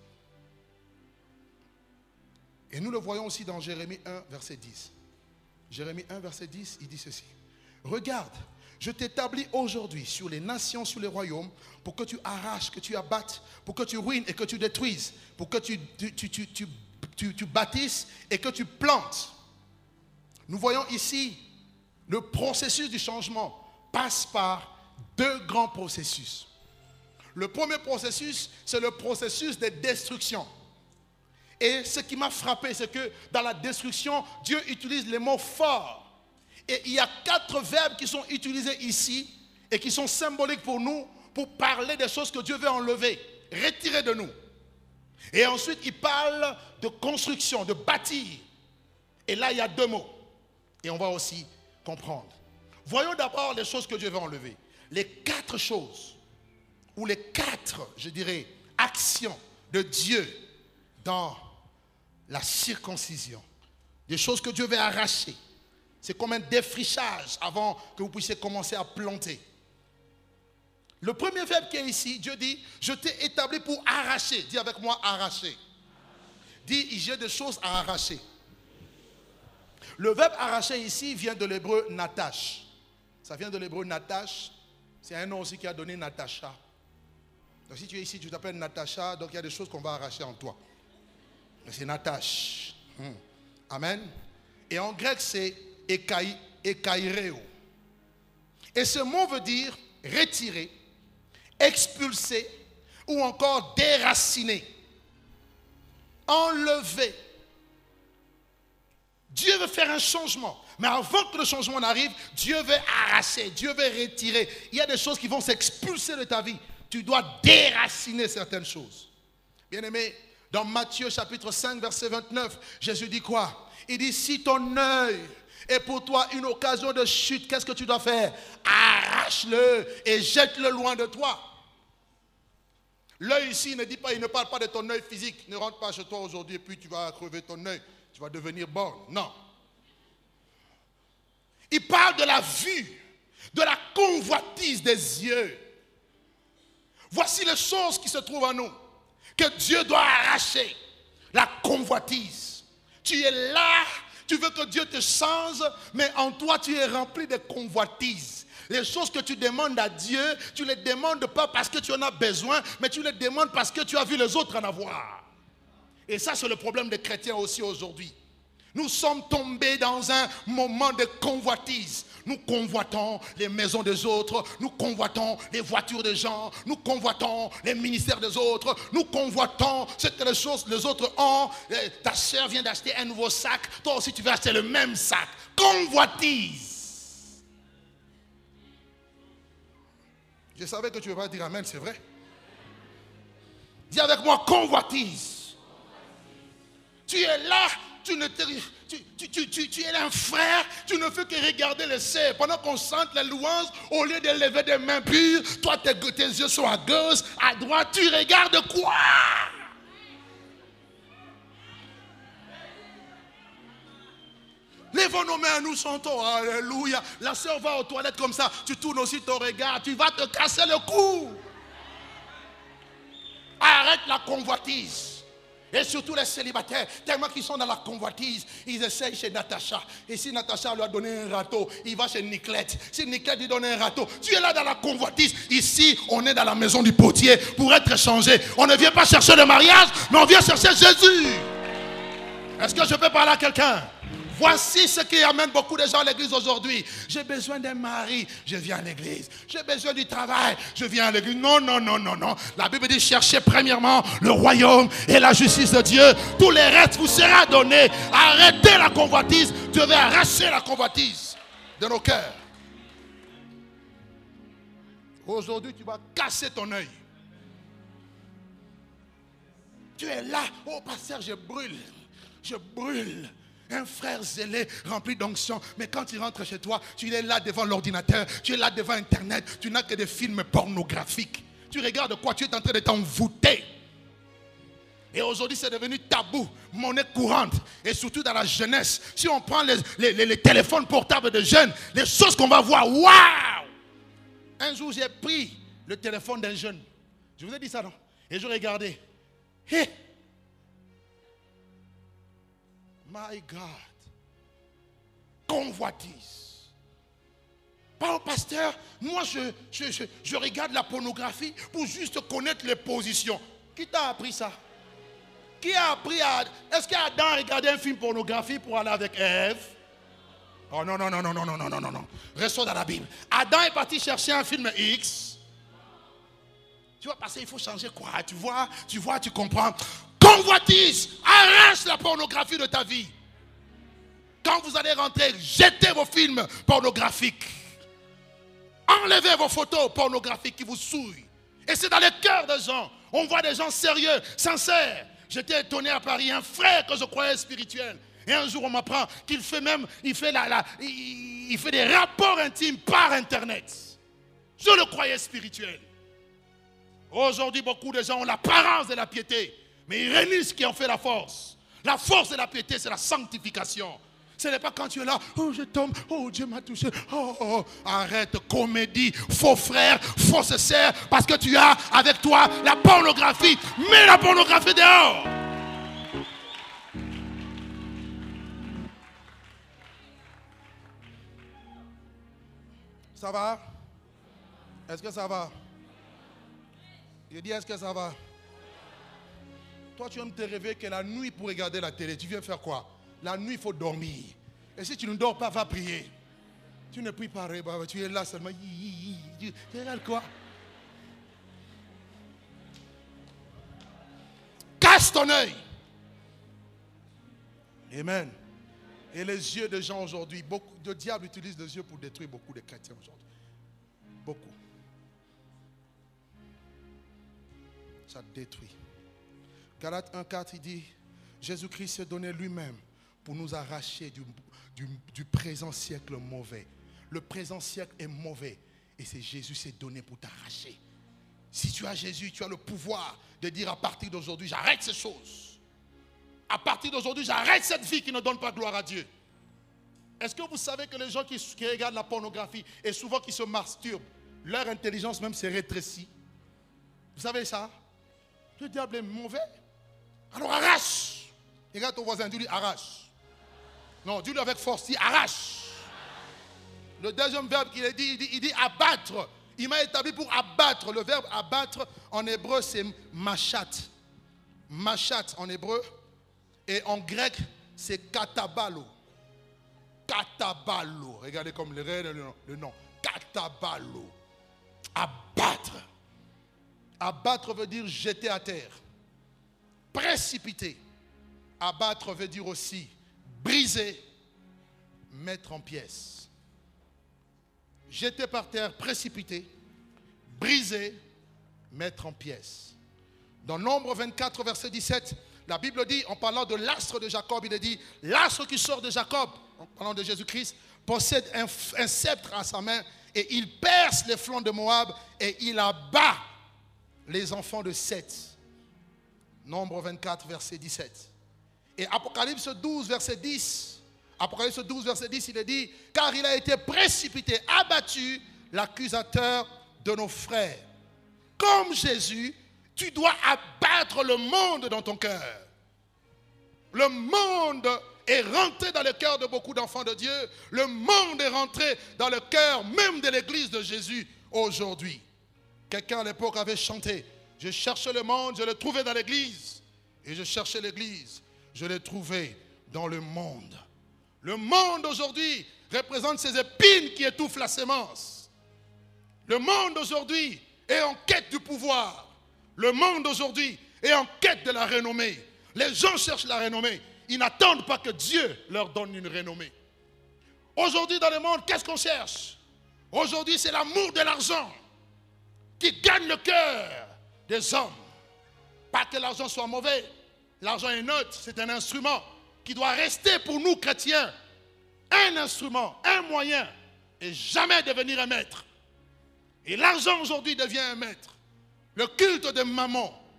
Et nous le voyons aussi dans Jérémie 1, verset 10. Jérémie 1, verset 10, il dit ceci. Regarde, je t'établis aujourd'hui sur les nations, sur les royaumes, pour que tu arraches, que tu abattes, pour que tu ruines et que tu détruises, pour que tu bâtisses et que tu plantes. Nous voyons ici le processus du changement passe par deux grands processus. Le premier processus, c'est le processus de destruction. Et ce qui m'a frappé, c'est que dans la destruction, Dieu utilise les mots forts. Et il y a 4 verbes qui sont utilisés ici et qui sont symboliques pour nous pour parler des choses que Dieu veut enlever, retirer de nous. Et ensuite, il parle de construction, de bâtir. Et là, il y a 2 mots. Et on va aussi comprendre. Voyons d'abord les choses que Dieu veut enlever. Les 4 choses, ou les 4, je dirais, actions de Dieu dans la circoncision. Des choses que Dieu veut arracher. C'est comme un défrichage avant que vous puissiez commencer à planter. Le premier verbe qui est ici, Dieu dit, je t'ai établi pour arracher. Dis avec moi, arracher. Dis, j'ai des choses à arracher. Le verbe arracher ici vient de l'hébreu natash. Ça vient de l'hébreu natash. C'est un nom aussi qui a donné Natacha. Donc si tu es ici, tu t'appelles Natacha, donc il y a des choses qu'on va arracher en toi. C'est natash. Amen. Et en grec, c'est ekaireo. Et ce mot veut dire retirer, expulser ou encore déraciner, enlever. Dieu veut faire un changement. Mais avant que le changement n'arrive, Dieu veut arracher, Dieu veut retirer. Il y a des choses qui vont s'expulser de ta vie. Tu dois déraciner certaines choses. Bien-aimé, dans Matthieu chapitre 5, verset 29, Jésus dit quoi? Il dit, si ton œil est pour toi une occasion de chute, qu'est-ce que tu dois faire? Arrache-le et jette-le loin de toi. L'œil ici ne dit pas, il ne parle pas de ton œil physique. Ne rentre pas chez toi aujourd'hui et puis tu vas crever ton œil. Tu vas devenir borgne. Non. Il parle de la vue, de la convoitise des yeux. Voici les choses qui se trouvent en nous, que Dieu doit arracher. La convoitise. Tu es là, tu veux que Dieu te change, mais en toi tu es rempli de convoitise. Les choses que tu demandes à Dieu, tu ne les demandes pas parce que tu en as besoin, mais tu les demandes parce que tu as vu les autres en avoir. Et ça, c'est le problème des chrétiens aussi aujourd'hui. Nous sommes tombés dans un moment de convoitise. Nous convoitons les maisons des autres, nous convoitons les voitures des gens, nous convoitons les ministères des autres, nous convoitons ce que les autres ont. Ta soeur vient d'acheter un nouveau sac, toi aussi tu veux acheter le même sac. Convoitise. Je savais que tu ne veux pas dire amen, c'est vrai. Dis avec moi, convoitise. Tu es là. Tu es un frère, tu ne fais que regarder les sœurs. Pendant qu'on chante les louanges, au lieu de lever des mains pures, toi tes yeux sont à gauche, à droite, tu regardes quoi? Lèvons nos mains, nous chantons, alléluia. La sœur va aux toilettes comme ça, tu tournes aussi ton regard, tu vas te casser le cou. Arrête la convoitise. Et surtout les célibataires, tellement qu'ils sont dans la convoitise, ils essayent chez Natacha. Et si Natacha lui a donné un râteau, il va chez Niclette. Si Niclette lui donne un râteau, tu es là dans la convoitise. Ici, on est dans la maison du potier pour être échangé. On ne vient pas chercher le mariage, mais on vient chercher Jésus. Est-ce que je peux parler à quelqu'un? Voici ce qui amène beaucoup de gens à l'église aujourd'hui. J'ai besoin d'un mari, je viens à l'église. J'ai besoin du travail, je viens à l'église. Non, non, non, non, non. La Bible dit cherchez premièrement le royaume et la justice de Dieu. Tous les restes vous sera donné. Arrêtez la convoitise. Dieu veut arracher la convoitise de nos cœurs. Aujourd'hui, tu vas casser ton œil. Tu es là. Oh, pasteur, je brûle. Je brûle. Un frère zélé, rempli d'onction. Mais quand il rentre chez toi, tu es là devant l'ordinateur, tu es là devant Internet, tu n'as que des films pornographiques. Tu regardes quoi? Tu es en train de t'envoûter. Et aujourd'hui, c'est devenu tabou, monnaie courante. Et surtout dans la jeunesse, si on prend les téléphones portables de jeunes, les choses qu'on va voir, waouh! Un jour, j'ai pris le téléphone d'un jeune. Je vous ai dit ça, non? Et je regardais. Hey! My God! Convoitise. Pas au pasteur, moi je regarde la pornographie pour juste connaître les positions. Qui t'a appris ça? Qui a appris à... Est-ce qu'Adam a regardé un film pornographique pour aller avec Ève? Oh non, non, non, non, non, non, non, non, non. Restons dans la Bible. Adam est parti chercher un film X. Tu vois, parce qu'il faut changer quoi? Tu vois, tu comprends. Convoitise, arrache la pornographie de ta vie. Quand vous allez rentrer, jetez vos films pornographiques. Enlevez vos photos pornographiques qui vous souillent. Et c'est dans les cœurs des gens. On voit des gens sérieux, sincères. J'étais étonné à Paris, un frère que je croyais spirituel. Et un jour, on m'apprend qu'il fait même, il fait des rapports intimes par Internet. Je le croyais spirituel. Aujourd'hui, beaucoup de gens ont l'apparence de la piété. Mais ils renient ce qui en fait la force. La force de la piété, c'est la sanctification. Ce n'est pas quand tu es là, oh je tombe, oh Dieu m'a touché, oh, arrête, comédie, faux frère, fausse sœur, parce que tu as avec toi la pornographie. Mets la pornographie dehors. Ça va? Est-ce que ça va? Je dis, est-ce que ça va? Toi, tu aimes te réveiller que la nuit pour regarder la télé. Tu viens faire quoi? La nuit, il faut dormir. Et si tu ne dors pas, va prier. Tu ne pries pas, tu es là seulement. Tu regardes quoi? Casse ton œil. Amen. Et les yeux des gens aujourd'hui, beaucoup de diables utilisent les yeux pour détruire beaucoup de chrétiens aujourd'hui. Beaucoup. Ça détruit. Galates 1,4, il dit, Jésus-Christ s'est donné lui-même pour nous arracher du présent siècle mauvais. Le présent siècle est mauvais. Et c'est Jésus s'est donné pour t'arracher. Si tu as Jésus, tu as le pouvoir de dire à partir d'aujourd'hui, j'arrête ces choses. À partir d'aujourd'hui, j'arrête cette vie qui ne donne pas gloire à Dieu. Est-ce que vous savez que les gens qui regardent la pornographie et souvent qui se masturbent, leur intelligence même s'est rétrécie? Vous savez ça? Le diable est mauvais. Alors arrache. Regarde ton voisin, dis-lui arrache. Non, dis-le avec force, dis arrache. Le deuxième verbe qu'il a dit, il dit abattre. Il m'a établi pour abattre. Le verbe abattre en hébreu c'est machat. Machat en hébreu. Et en grec c'est katabalo. Katabalo. Regardez comme le nom. Katabalo. Abattre. Abattre veut dire jeter à terre. Précipiter. Abattre veut dire aussi briser, mettre en pièces. Jeter par terre, précipiter, briser, mettre en pièces. Dans Nombre 24, verset 17, la Bible dit, en parlant de l'astre de Jacob, il est dit, l'astre qui sort de Jacob, en parlant de Jésus-Christ, possède un sceptre à sa main et il perce les flancs de Moab et il abat les enfants de Seth. Nombre 24, verset 17. Et Apocalypse 12, verset 10. Apocalypse 12, verset 10, il est dit, car il a été précipité, abattu, l'accusateur de nos frères. Comme Jésus, tu dois abattre le monde dans ton cœur. Le monde est rentré dans le cœur de beaucoup d'enfants de Dieu. Le monde est rentré dans le cœur même de l'église de Jésus aujourd'hui. Quelqu'un à l'époque avait chanté, je cherchais le monde, je le trouvais dans l'église. Et je cherchais l'église, je l'ai trouvé dans le monde. Le monde aujourd'hui représente ces épines qui étouffent la sémence. Le monde aujourd'hui est en quête du pouvoir. Le monde aujourd'hui est en quête de la renommée. Les gens cherchent la renommée. Ils n'attendent pas que Dieu leur donne une renommée. Aujourd'hui dans le monde, qu'est-ce qu'on cherche? Aujourd'hui, c'est l'amour de l'argent qui gagne le cœur des hommes. Pas que l'argent soit mauvais. L'argent est neutre, c'est un instrument qui doit rester pour nous chrétiens un instrument, un moyen et jamais devenir un maître. Et l'argent aujourd'hui devient un maître. Le culte de maman,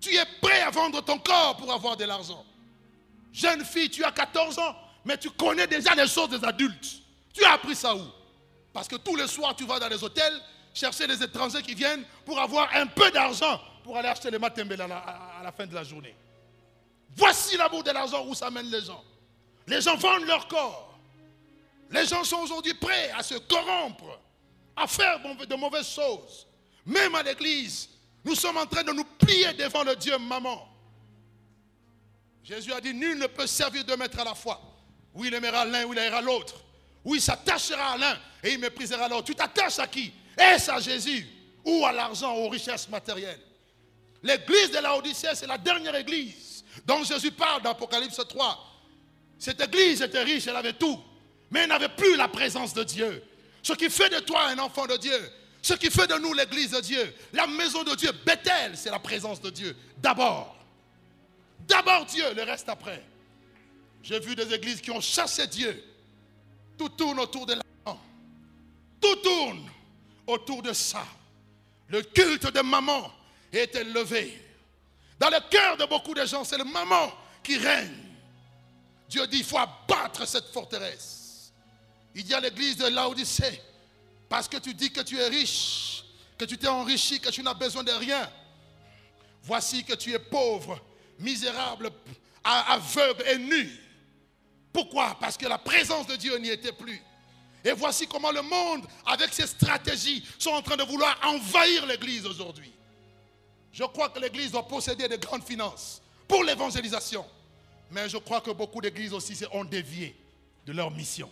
Tu es prêt à vendre ton corps pour avoir de l'argent. Jeune fille, tu as 14 ans, mais tu connais déjà les choses des adultes. Tu as appris ça où? Parce que tous les soirs, tu vas dans les hôtels chercher des étrangers qui viennent pour avoir un peu d'argent pour aller acheter les matembele à la fin de la journée. Voici l'amour de l'argent où ça mène les gens. Les gens vendent leur corps. Les gens sont aujourd'hui prêts à se corrompre, à faire de mauvaises choses. Même à l'église, nous sommes en train de nous plier devant le Dieu maman. Jésus a dit, nul ne peut servir deux maîtres à la fois. Ou il aimera l'un ou il haïra l'autre. Ou il s'attachera à l'un et il méprisera l'autre. Tu t'attaches à qui? Est-ce à Jésus ou à l'argent, aux richesses matérielles? L'église de Laodicée, c'est la dernière église dont Jésus parle dans Apocalypse 3. Cette église était riche, elle avait tout, mais elle n'avait plus la présence de Dieu. Ce qui fait de toi un enfant de Dieu, ce qui fait de nous l'église de Dieu, la maison de Dieu, Bethel, c'est la présence de Dieu. D'abord Dieu, le reste après. J'ai vu des églises qui ont chassé Dieu. Tout tourne autour de l'argent. Tout tourne autour de ça. Le culte de maman est élevé. Dans le cœur de beaucoup de gens, c'est le maman qui règne. Dieu dit, il faut abattre cette forteresse. Il dit à l'église de Laodicée, parce que tu dis que tu es riche, que tu t'es enrichi, que tu n'as besoin de rien. Voici que tu es pauvre, misérable, aveugle et nu. Pourquoi? Parce que la présence de Dieu n'y était plus. Et voici comment le monde, avec ses stratégies, sont en train de vouloir envahir l'église aujourd'hui. Je crois que l'église doit posséder de grandes finances pour l'évangélisation. Mais je crois que beaucoup d'églises aussi ont dévié de leur mission.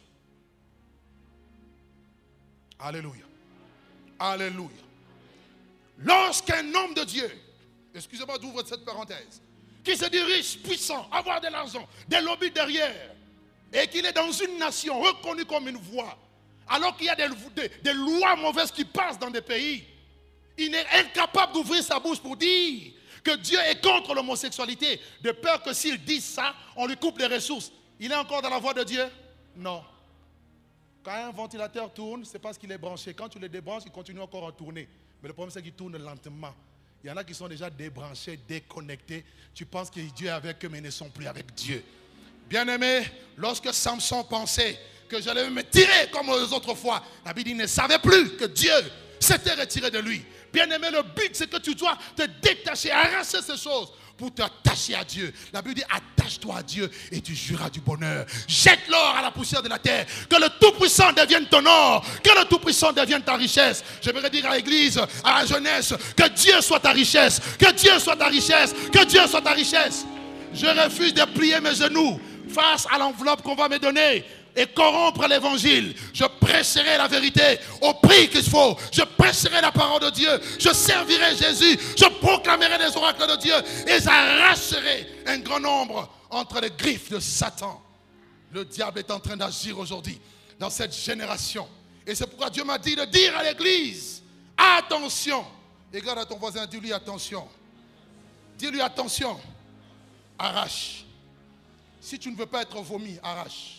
Alléluia. Alléluia. Lorsqu'un homme de Dieu, excusez-moi d'ouvrir cette parenthèse, qui se dit riche, puissant, avoir de l'argent, des lobbies derrière, et qu'il est dans une nation reconnue comme une voix, alors qu'il y a des lois mauvaises qui passent dans des pays, il est incapable d'ouvrir sa bouche pour dire que Dieu est contre l'homosexualité, de peur que s'il dit ça, on lui coupe les ressources. Il est encore dans la voie de Dieu? Non. Quand un ventilateur tourne, c'est parce qu'il est branché. Quand tu le débranches, il continue encore à tourner. Mais le problème, c'est qu'il tourne lentement. Il y en a qui sont déjà débranchés, déconnectés. Tu penses que Dieu est avec eux, mais ils ne sont plus avec Dieu. Bien-aimé, lorsque Samson pensait que j'allais me tirer comme les autres fois, la Bible dit, il ne savait plus que Dieu s'était retiré de lui. Bien-aimé, le but, c'est que tu dois te détacher, arracher ces choses pour t'attacher à Dieu. La Bible dit, attache-toi à Dieu et tu jureras du bonheur. Jette l'or à la poussière de la terre. Que le Tout-Puissant devienne ton or. Que le Tout-Puissant devienne ta richesse. J'aimerais dire à l'église, à la jeunesse, que Dieu soit ta richesse. Que Dieu soit ta richesse. Que Dieu soit ta richesse. Je refuse de plier mes genoux face à l'enveloppe qu'on va me donner et corrompre l'évangile. Je prêcherai la vérité au prix qu'il faut. Je prêcherai la parole de Dieu. Je servirai Jésus. Je proclamerai les oracles de Dieu et j'arracherai un grand nombre entre les griffes de Satan. Le diable est en train d'agir aujourd'hui dans cette génération. Et c'est pourquoi Dieu m'a dit de dire à l'église, attention. Et regarde à ton voisin, dis-lui attention. Dis-lui attention. Arrache. Si tu ne veux pas être vomi, arrache.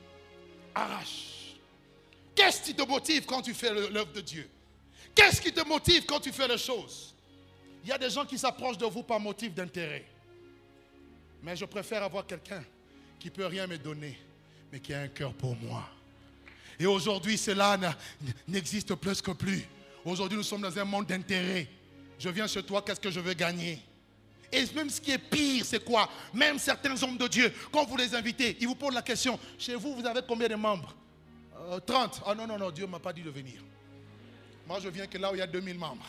Arrache. Qu'est-ce qui te motive quand tu fais l'œuvre de Dieu? Qu'est-ce qui te motive quand tu fais les choses? Il y a des gens qui s'approchent de vous par motif d'intérêt. Mais je préfère avoir quelqu'un qui ne peut rien me donner, mais qui a un cœur pour moi. Et aujourd'hui, cela n'existe plus que plus. Aujourd'hui, nous sommes dans un monde d'intérêt. Je viens chez toi, qu'est-ce que je veux gagner? Et même ce qui est pire, c'est quoi? Même certains hommes de Dieu, quand vous les invitez, ils vous posent la question, chez vous, vous avez combien de membres? 30. Ah non, Dieu ne m'a pas dit de venir. Moi, je viens que là où il y a 2000 membres.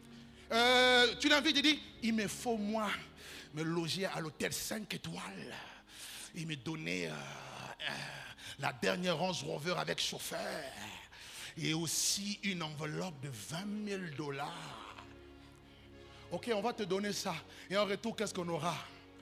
Tu l'invites, il dit, il me faut, moi, me loger à l'hôtel 5 étoiles. Il me donnait la dernière Range Rover avec chauffeur. Et aussi une enveloppe de $20 000. Ok, on va te donner ça. Et en retour, qu'est-ce qu'on aura?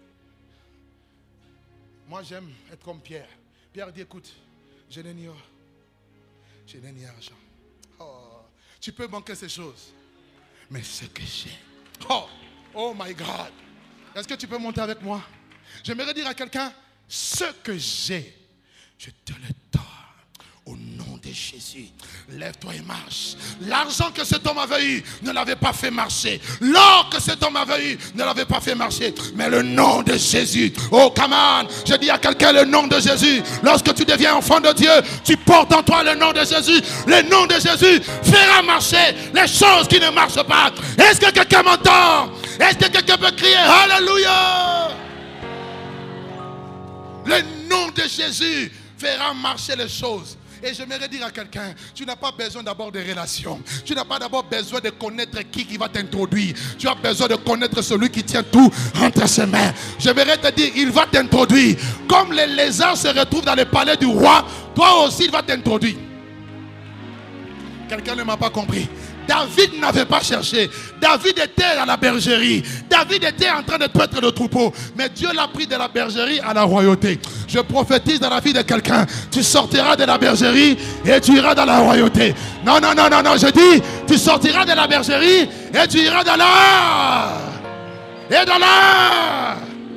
Moi, j'aime être comme Pierre. Pierre dit, écoute, je n'ai ni or, je n'ai ni argent. Oh, tu peux manquer ces choses. Mais ce que j'ai. Oh my God. Est-ce que tu peux monter avec moi? J'aimerais dire à quelqu'un, ce que j'ai, je te le donne au nom de Jésus. Lève-toi et marche. L'argent que cet homme avait eu ne l'avait pas fait marcher. L'or que cet homme avait eu ne l'avait pas fait marcher. Mais le nom de Jésus. Oh, come on. Je dis à quelqu'un le nom de Jésus. Lorsque tu deviens enfant de Dieu, tu portes en toi le nom de Jésus. Le nom de Jésus fera marcher les choses qui ne marchent pas. Est-ce que quelqu'un m'entend? Est-ce que quelqu'un peut crier Alléluia? Le nom de Jésus fera marcher les choses. Et j'aimerais dire à quelqu'un, tu n'as pas besoin d'abord de relations. Tu n'as pas d'abord besoin de connaître qui va t'introduire. Tu as besoin de connaître celui qui tient tout entre ses mains. J'aimerais te dire, il va t'introduire. Comme les lézards se retrouvent dans le palais du roi, toi aussi il va t'introduire. Quelqu'un ne m'a pas compris. David n'avait pas cherché. David était à la bergerie. David était en train de paître le troupeau. Mais Dieu l'a pris de la bergerie à la royauté. Je prophétise dans la vie de quelqu'un. Tu sortiras de la bergerie et tu iras dans la royauté. Non, non, non, non, non. Je dis, tu sortiras de la bergerie et tu iras dans la... Et dans la...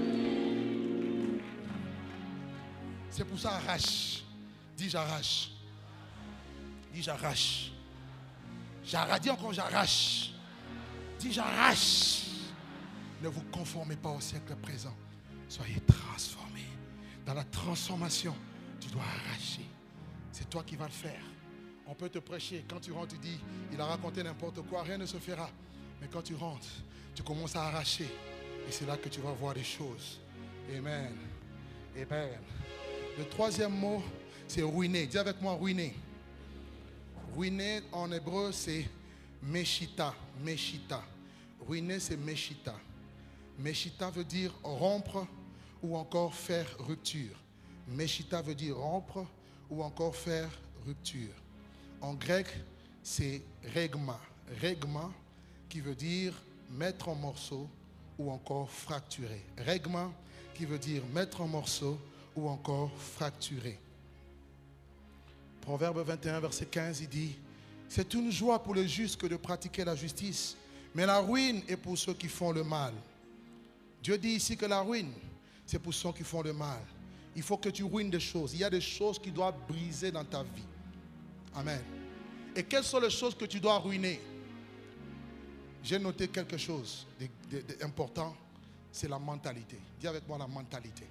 C'est pour ça, arrache. Dis, j'arrache. Dis, j'arrache. Dis encore, j'arrache. Dis, j'arrache. Ne vous conformez pas au siècle présent. Soyez transformés. Dans la transformation, tu dois arracher. C'est toi qui vas le faire. On peut te prêcher. Quand tu rentres, tu dis, il a raconté n'importe quoi, rien ne se fera. Mais quand tu rentres, tu commences à arracher. Et c'est là que tu vas voir des choses. Amen. Amen. Le troisième mot, c'est ruiner. Dis avec moi, ruiner. Ruiner en hébreu c'est meshita, meshita. Ruiner c'est meshita. Meshita veut dire rompre ou encore faire rupture. Meshita veut dire rompre ou encore faire rupture. En grec c'est regma. Regma qui veut dire mettre en morceaux ou encore fracturer. Regma qui veut dire mettre en morceaux ou encore fracturer. Proverbe 21, verset 15, il dit, c'est une joie pour les justes que de pratiquer la justice, mais la ruine est pour ceux qui font le mal. Dieu dit ici que la ruine, c'est pour ceux qui font le mal. Il faut que tu ruines des choses. Il y a des choses qui doivent briser dans ta vie. Amen. Et quelles sont les choses que tu dois ruiner? J'ai noté quelque chose d'important, c'est la mentalité. Dis avec moi la mentalité.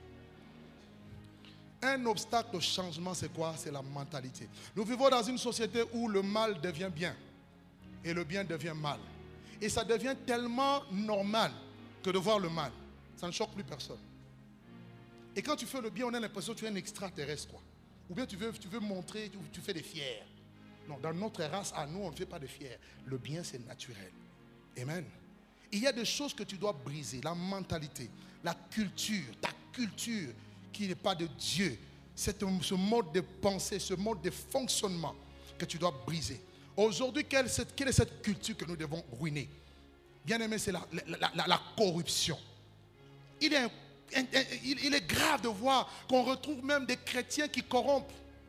Un obstacle au changement, c'est quoi? C'est la mentalité. Nous vivons dans une société où le mal devient bien et le bien devient mal. Et ça devient tellement normal que de voir le mal. Ça ne choque plus personne. Et quand tu fais le bien, on a l'impression que tu es un extraterrestre, quoi. Ou bien tu veux montrer, tu fais des fiers. Non, dans notre race, à nous, on ne fait pas de fiers. Le bien, c'est naturel. Amen. Il y a des choses que tu dois briser. La mentalité, la culture, ta culture qui n'est pas de Dieu. C'est ce mode de pensée, ce mode de fonctionnement que tu dois briser. Aujourd'hui, quelle est cette culture que nous devons ruiner? Bien aimé, c'est la corruption. Il est grave de voir qu'on retrouve même des chrétiens qui corrompent.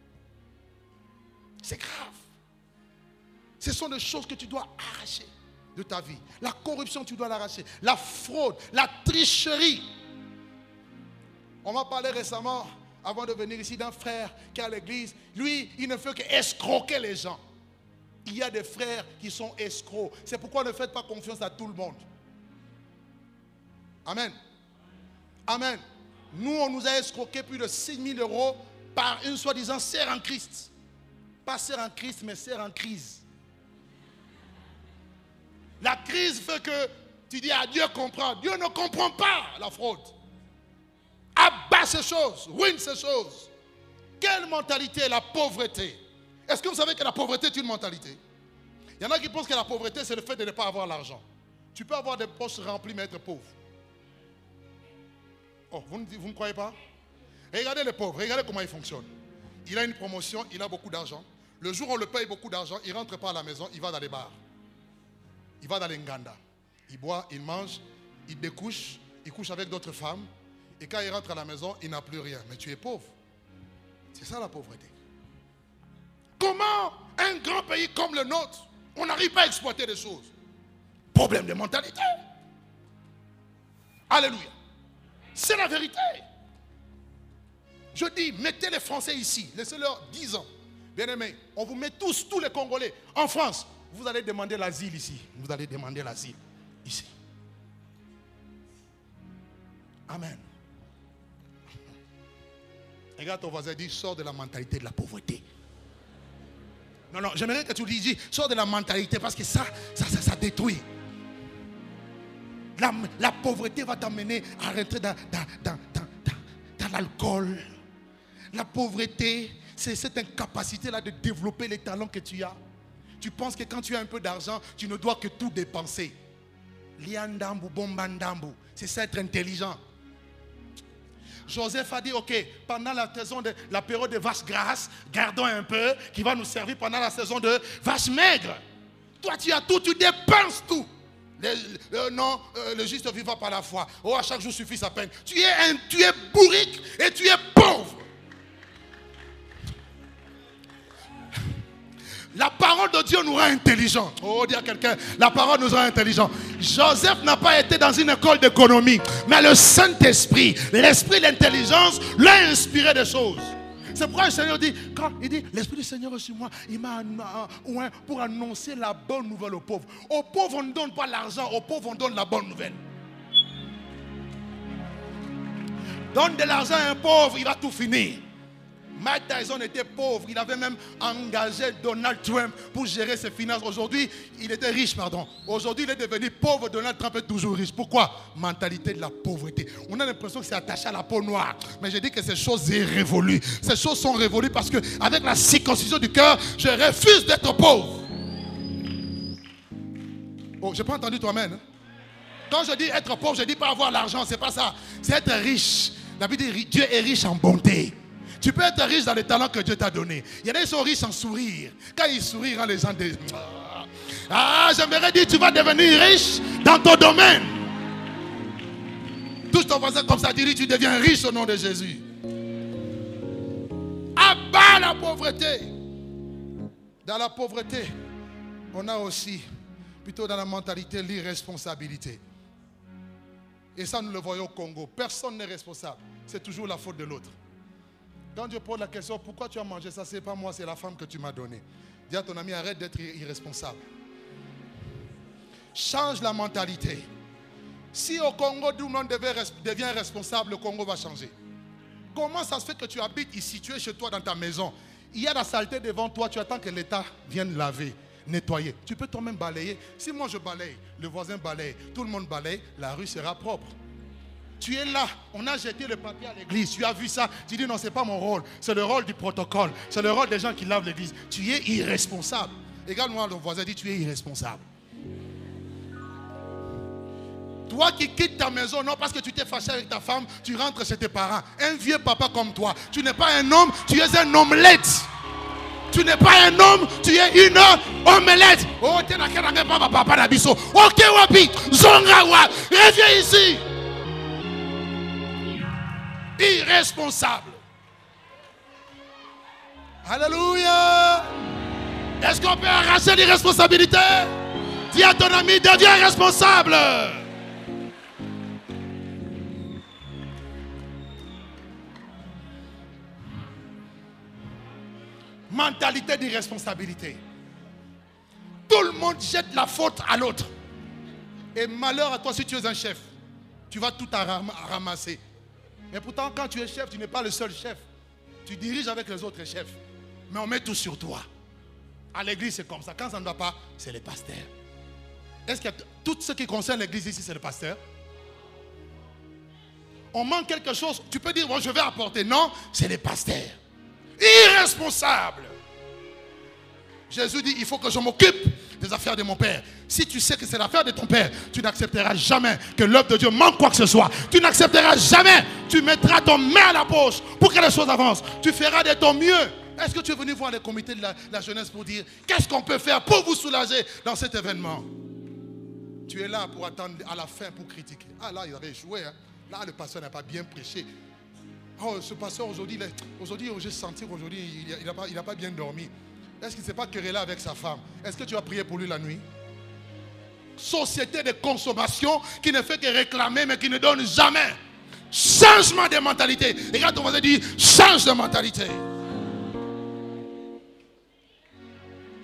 C'est grave. Ce sont des choses que tu dois arracher de ta vie. La corruption, tu dois l'arracher. La fraude, la tricherie. On m'a parlé récemment, avant de venir ici, d'un frère qui est à l'église. Lui, il ne fait qu'escroquer les gens. Il y a des frères qui sont escrocs. C'est pourquoi ne faites pas confiance à tout le monde. Amen. Amen. Nous, on nous a escroqué plus de 6 000 € par une soi-disant sœur en Christ. Pas sœur en Christ, mais sœur en crise. La crise fait que tu dis à Dieu comprend. Dieu ne comprend pas la fraude. Abat ces choses, ruine ces choses. Quelle mentalité? La pauvreté. Est-ce que vous savez que la pauvreté est une mentalité? Il y en a qui pensent que la pauvreté, c'est le fait de ne pas avoir l'argent. Tu peux avoir des poches remplies, mais être pauvre. Oh, vous ne croyez pas? Regardez les pauvres, regardez comment ils fonctionnent. Il a une promotion, il a beaucoup d'argent. Le jour où on le paye beaucoup d'argent, il ne rentre pas à la maison, il va dans les bars. Il va dans les nganda. Il boit, il mange, il découche, il couche avec d'autres femmes. Et quand il rentre à la maison, il n'a plus rien. Mais tu es pauvre. C'est ça la pauvreté. Comment un grand pays comme le nôtre, on n'arrive pas à exploiter des choses? Problème de mentalité. Alléluia. C'est la vérité. Je dis, mettez les Français ici. Laissez-leur 10 ans. Bien-aimés, on vous met tous les Congolais en France. Vous allez demander l'asile ici. Vous allez demander l'asile ici. Amen. Regarde ton voisin, dis, sors de la mentalité de la pauvreté. Non, non, j'aimerais que tu lui dises, sors de la mentalité parce que ça détruit. La pauvreté va t'amener à rentrer dans l'alcool. La pauvreté, c'est cette incapacité-là de développer les talents que tu as. Tu penses que quand tu as un peu d'argent, tu ne dois que tout dépenser. Liandambu, bombandambu, c'est ça être intelligent. Joseph a dit, ok, pendant la période de vaches grasses, gardons un peu, qui va nous servir pendant la saison de vaches maigres. Toi, tu as tout, tu dépenses tout. Le juste vivra par la foi. Oh, à chaque jour suffit sa peine. Tu es bourrique et tu es pauvre. La parole de Dieu nous rend intelligents. Oh, dis à quelqu'un, la parole nous rend intelligents. Joseph n'a pas été dans une école d'économie, mais le Saint-Esprit, l'esprit de l'intelligence, l'a inspiré des choses. C'est pourquoi le Seigneur dit, quand il dit, l'Esprit du Seigneur est sur moi, il m'a oint pour annoncer la bonne nouvelle aux pauvres. Aux pauvres, on ne donne pas l'argent, aux pauvres, on donne la bonne nouvelle. Donne de l'argent à un pauvre, il va tout finir. Mike Tyson était pauvre, il avait même engagé Donald Trump pour gérer ses finances. Aujourd'hui, il était riche, pardon. Aujourd'hui, il est devenu pauvre, Donald Trump est toujours riche. Pourquoi? Mentalité de la pauvreté. On a l'impression que c'est attaché à la peau noire. Mais je dis que ces choses sont révolues. Ces choses sont révolues parce qu'avec la circoncision du cœur, je refuse d'être pauvre. Oh, je n'ai pas entendu toi-même. Quand je dis être pauvre, je ne dis pas avoir l'argent, c'est pas ça. C'est être riche. La Bible dit Dieu est riche en bonté. Tu peux être riche dans les talents que Dieu t'a donnés. Il y en a qui sont riches en sourire. Quand ils sourient, les gens disent, ah, j'aimerais dire, tu vas devenir riche dans ton domaine. Touche ton voisin comme ça, dis, tu deviens riche au nom de Jésus. Abat la pauvreté. Dans la pauvreté, on a aussi, plutôt dans la mentalité, l'irresponsabilité. Et ça, nous le voyons au Congo. Personne n'est responsable. C'est toujours la faute de l'autre. Quand Dieu pose la question, pourquoi tu as mangé ça? C'est pas moi, c'est la femme que tu m'as donnée. Dis à ton ami, arrête d'être irresponsable. Change la mentalité. Si au Congo, tout le monde devient responsable, le Congo va changer. Comment ça se fait que tu habites ici, tu es chez toi dans ta maison, il y a la saleté devant toi, tu attends que l'État vienne laver, nettoyer. Tu peux toi-même balayer. Si moi je balaye, le voisin balaye, tout le monde balaye, la rue sera propre. Tu es là, on a jeté le papier à l'église, tu as vu ça, tu dis non, c'est pas mon rôle, c'est le rôle du protocole, c'est le rôle des gens qui lavent l'église. Tu es irresponsable. Regarde-moi, le voisin dit, tu es irresponsable. Toi qui quittes ta maison, non parce que tu t'es fâché avec ta femme, tu rentres chez tes parents. Un vieux papa comme toi, tu n'es pas un homme, tu es un omelette. Tu n'es pas un homme, tu es une omelette. Oh, tu n'es pas papa d'Abisso. Ok, wapi, zongawa, reviens ici. Irresponsable. Alléluia. Est-ce qu'on peut arracher l'irresponsabilité? Dis à ton ami, deviens responsable. Mentalité d'irresponsabilité. Tout le monde jette la faute à l'autre. Et malheur à toi si tu es un chef. Tu vas tout ramasser. Mais pourtant, quand tu es chef, tu n'es pas le seul chef. Tu diriges avec les autres chefs. Mais on met tout sur toi. À l'église, c'est comme ça. Quand ça ne va pas, c'est le pasteur. Est-ce que tout ce qui concerne l'église ici, c'est le pasteur? On manque quelque chose. Tu peux dire, bon, je vais apporter. Non, c'est le pasteur. Irresponsable. Jésus dit, il faut que je m'occupe des affaires de mon Père. Si tu sais que c'est l'affaire de ton Père, tu n'accepteras jamais que l'œuvre de Dieu manque quoi que ce soit. Tu n'accepteras jamais. Tu mettras ton main à la poche pour que les choses avancent. Tu feras de ton mieux. Est-ce que tu es venu voir les comités de la jeunesse pour dire qu'est-ce qu'on peut faire pour vous soulager dans cet événement? Tu es là pour attendre à la fin pour critiquer. Ah là, il avait échoué. Hein. Là, le pasteur n'a pas bien prêché. Oh, ce pasteur aujourd'hui, j'ai senti qu'aujourd'hui, il n'a pas bien dormi. Est-ce qu'il ne s'est pas querellé avec sa femme? Est-ce que tu as prié pour lui la nuit? Société de consommation qui ne fait que réclamer mais qui ne donne jamais. Changement de mentalité. Regarde ton voisin dit, change de mentalité.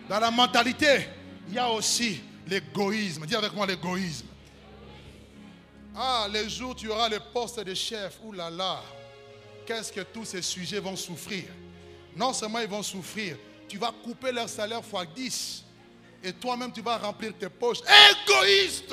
Dans la mentalité, il y a aussi l'égoïsme. Dis avec moi l'égoïsme. Ah, les jours où tu auras le poste de chef, ouh là là, qu'est-ce que tous ces sujets vont souffrir. Non seulement ils vont souffrir, tu vas couper leur salaire fois 10. Et toi-même, tu vas remplir tes poches. Égoïste!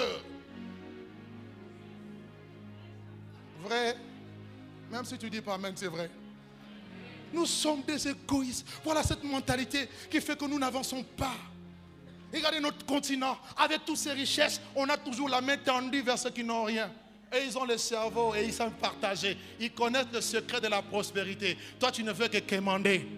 Vrai? Même si tu dis pas amen, c'est vrai. Nous sommes des égoïstes. Voilà cette mentalité qui fait que nous n'avançons pas. Regardez notre continent. Avec toutes ces richesses, on a toujours la main tendue vers ceux qui n'ont rien. Et ils ont le cerveau et ils savent partager. Ils connaissent le secret de la prospérité. Toi, tu ne veux que quémander.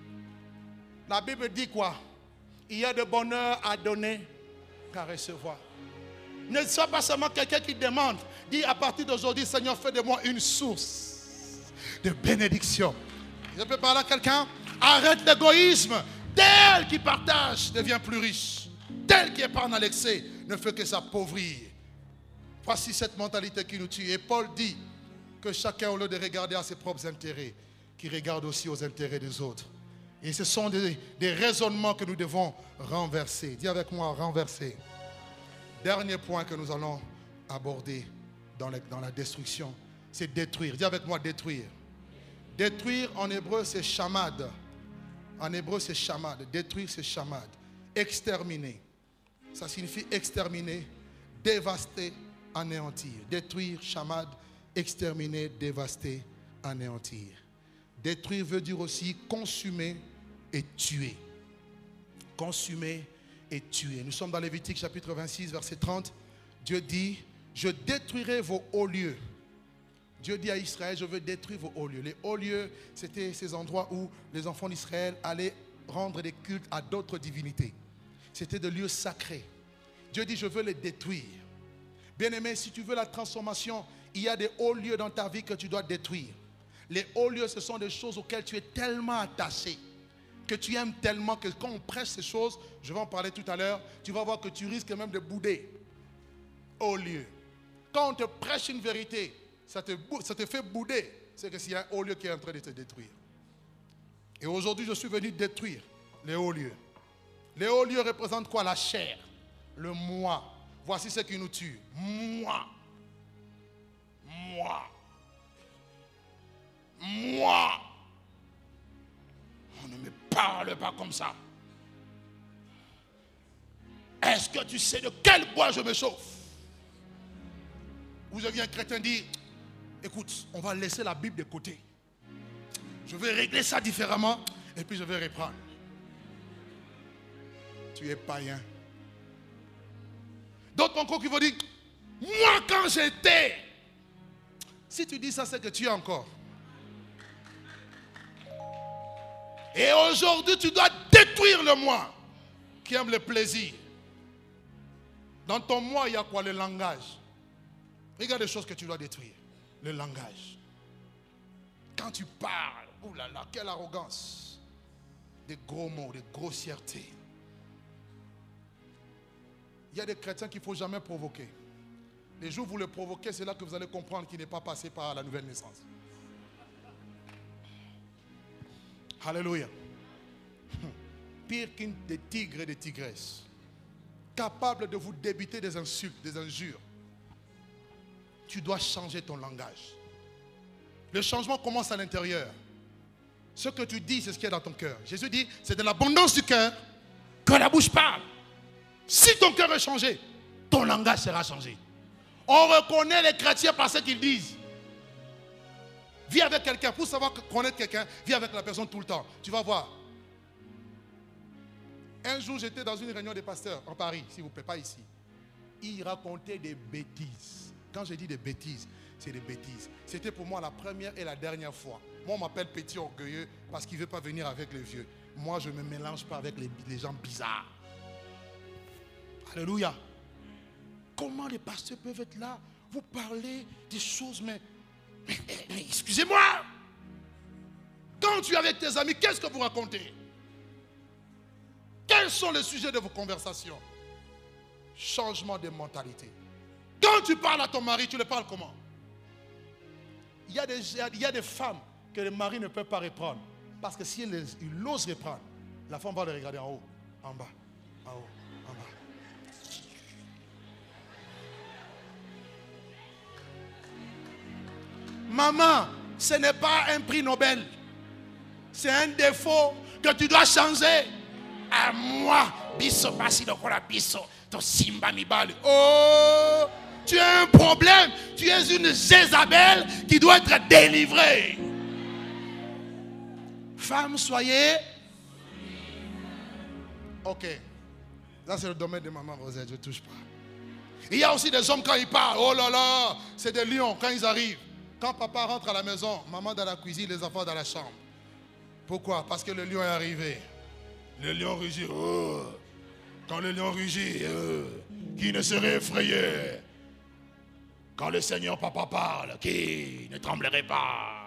La Bible dit quoi? Il y a de bonheur à donner qu'à recevoir. Ne sois pas seulement quelqu'un qui demande. Dis à partir d'aujourd'hui, Seigneur, fais de moi une source de bénédiction. Je peux parler à quelqu'un? Arrête l'égoïsme. Tel qui partage devient plus riche. Tel qui épargne à l'excès ne fait que s'appauvrir. Voici cette mentalité qui nous tue. Et Paul dit que chacun, au lieu de regarder à ses propres intérêts, qu'il regarde aussi aux intérêts des autres. Et ce sont des raisonnements que nous devons renverser. Dis avec moi, renverser. Dernier point que nous allons aborder dans la destruction, c'est détruire. Dis avec moi, détruire. Détruire en hébreu, c'est shamad. En hébreu, c'est shamad. Détruire, c'est shamad. Exterminer. Ça signifie exterminer, dévaster, anéantir. Détruire, shamad, exterminer, dévaster, anéantir. Détruire veut dire aussi consumer et tuer. Consumer et tuer. Nous sommes dans Lévitique chapitre 26, verset 30. Dieu dit, je détruirai vos hauts lieux. Dieu dit à Israël, je veux détruire vos hauts lieux. Les hauts lieux, c'était ces endroits où les enfants d'Israël allaient rendre des cultes à d'autres divinités. C'était des lieux sacrés. Dieu dit, je veux les détruire. Bien-aimé, si tu veux la transformation, il y a des hauts lieux dans ta vie que tu dois détruire. Les hauts lieux, ce sont des choses auxquelles tu es tellement attaché, que tu aimes tellement que quand on prêche ces choses, je vais en parler tout à l'heure, tu vas voir que tu risques même de bouder. Hauts lieux. Quand on te prêche une vérité, ça te fait bouder, c'est que s'il y a un haut lieu qui est en train de te détruire. Et aujourd'hui, je suis venu détruire les hauts lieux. Les hauts lieux représentent quoi? La chair, le moi. Voici ce qui nous tue. Moi. Moi. Moi. On ne me parle pas comme ça. Est-ce que tu sais de quel bois je me chauffe? Vous avez un chrétien dire, écoute, on va laisser la Bible de côté. Je vais régler ça différemment et puis je vais reprendre. Tu es païen. D'autres encore qui vont dire, moi quand j'étais. Si tu dis ça, c'est que tu es encore. Et aujourd'hui, tu dois détruire le moi qui aime le plaisir. Dans ton moi, il y a quoi? Le langage. Regarde les choses que tu dois détruire. Le langage. Quand tu parles, oh là là, quelle arrogance. Des gros mots, des grossièretés. Il y a des chrétiens qu'il ne faut jamais provoquer. Les jours où vous le provoquez, c'est là que vous allez comprendre qu'il n'est pas passé par la nouvelle naissance. Alléluia. Pire qu'un des tigres et des tigresses. Capable de vous débiter des insultes, des injures. Tu dois changer ton langage. Le changement commence à l'intérieur. Ce que tu dis, c'est ce qui est dans ton cœur. Jésus dit, c'est de l'abondance du cœur que la bouche parle. Si ton cœur est changé, ton langage sera changé. On reconnaît les chrétiens par ce qu'ils disent. Vis avec quelqu'un. Pour savoir connaître quelqu'un, vis avec la personne tout le temps. Tu vas voir. Un jour, j'étais dans une réunion des pasteurs en Paris, s'il vous plaît, pas ici. Ils racontaient des bêtises. Quand je dis des bêtises, c'est des bêtises. C'était pour moi la première et la dernière fois. Moi, on m'appelle petit orgueilleux parce qu'il ne veut pas venir avec les vieux. Moi, je ne me mélange pas avec les gens bizarres. Alléluia. Comment les pasteurs peuvent être là, vous parler des choses, mais excusez-moi. Quand tu es avec tes amis, qu'est-ce que vous racontez? Quels sont les sujets de vos conversations? Changement de mentalité. Quand tu parles à ton mari, tu le parles comment? Il y a des femmes que les maris ne peuvent pas reprendre. Parce que si il ose reprendre, la femme va le regarder en haut. En bas. En haut. En bas. Maman, ce n'est pas un prix Nobel. C'est un défaut que tu dois changer. À moi, biso basi lokola biso, to simba mibali. Oh, tu as un problème. Tu es une Jézabel qui doit être délivrée. Femme, soyez. Ok. Là, c'est le domaine de maman Rosette. Je ne touche pas. Il y a aussi des hommes quand ils parlent. Oh là là, c'est des lions quand ils arrivent. Quand papa rentre à la maison, maman dans la cuisine, les enfants dans la chambre. Pourquoi? Parce que le lion est arrivé. Le lion rugit. Oh. Quand le lion rugit, qui ne serait effrayé? Quand le Seigneur papa parle, qui ne tremblerait pas?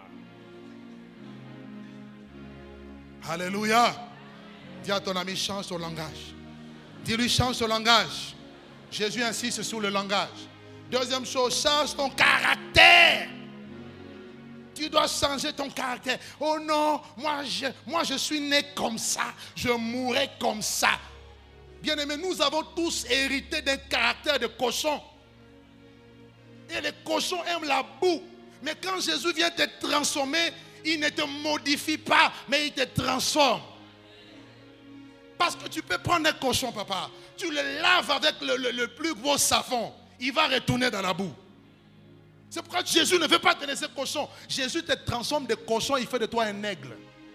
Alléluia. Dis à ton ami, change ton langage. Dis-lui, change ton langage. Jésus insiste sur le langage. Deuxième chose, change ton caractère. Tu dois changer ton caractère. Oh non, moi je suis né comme ça. Je mourrai comme ça. Bien-aimés, nous avons tous hérité d'un caractère de cochon. Et les cochons aiment la boue. Mais quand Jésus vient te transformer, il ne te modifie pas, mais il te transforme. Parce que tu peux prendre un cochon, papa. Tu le laves avec le plus gros savon. Il va retourner dans la boue. C'est pourquoi Jésus ne veut pas te laisser cochon. Jésus te transforme de cochon, il fait de toi un aigle.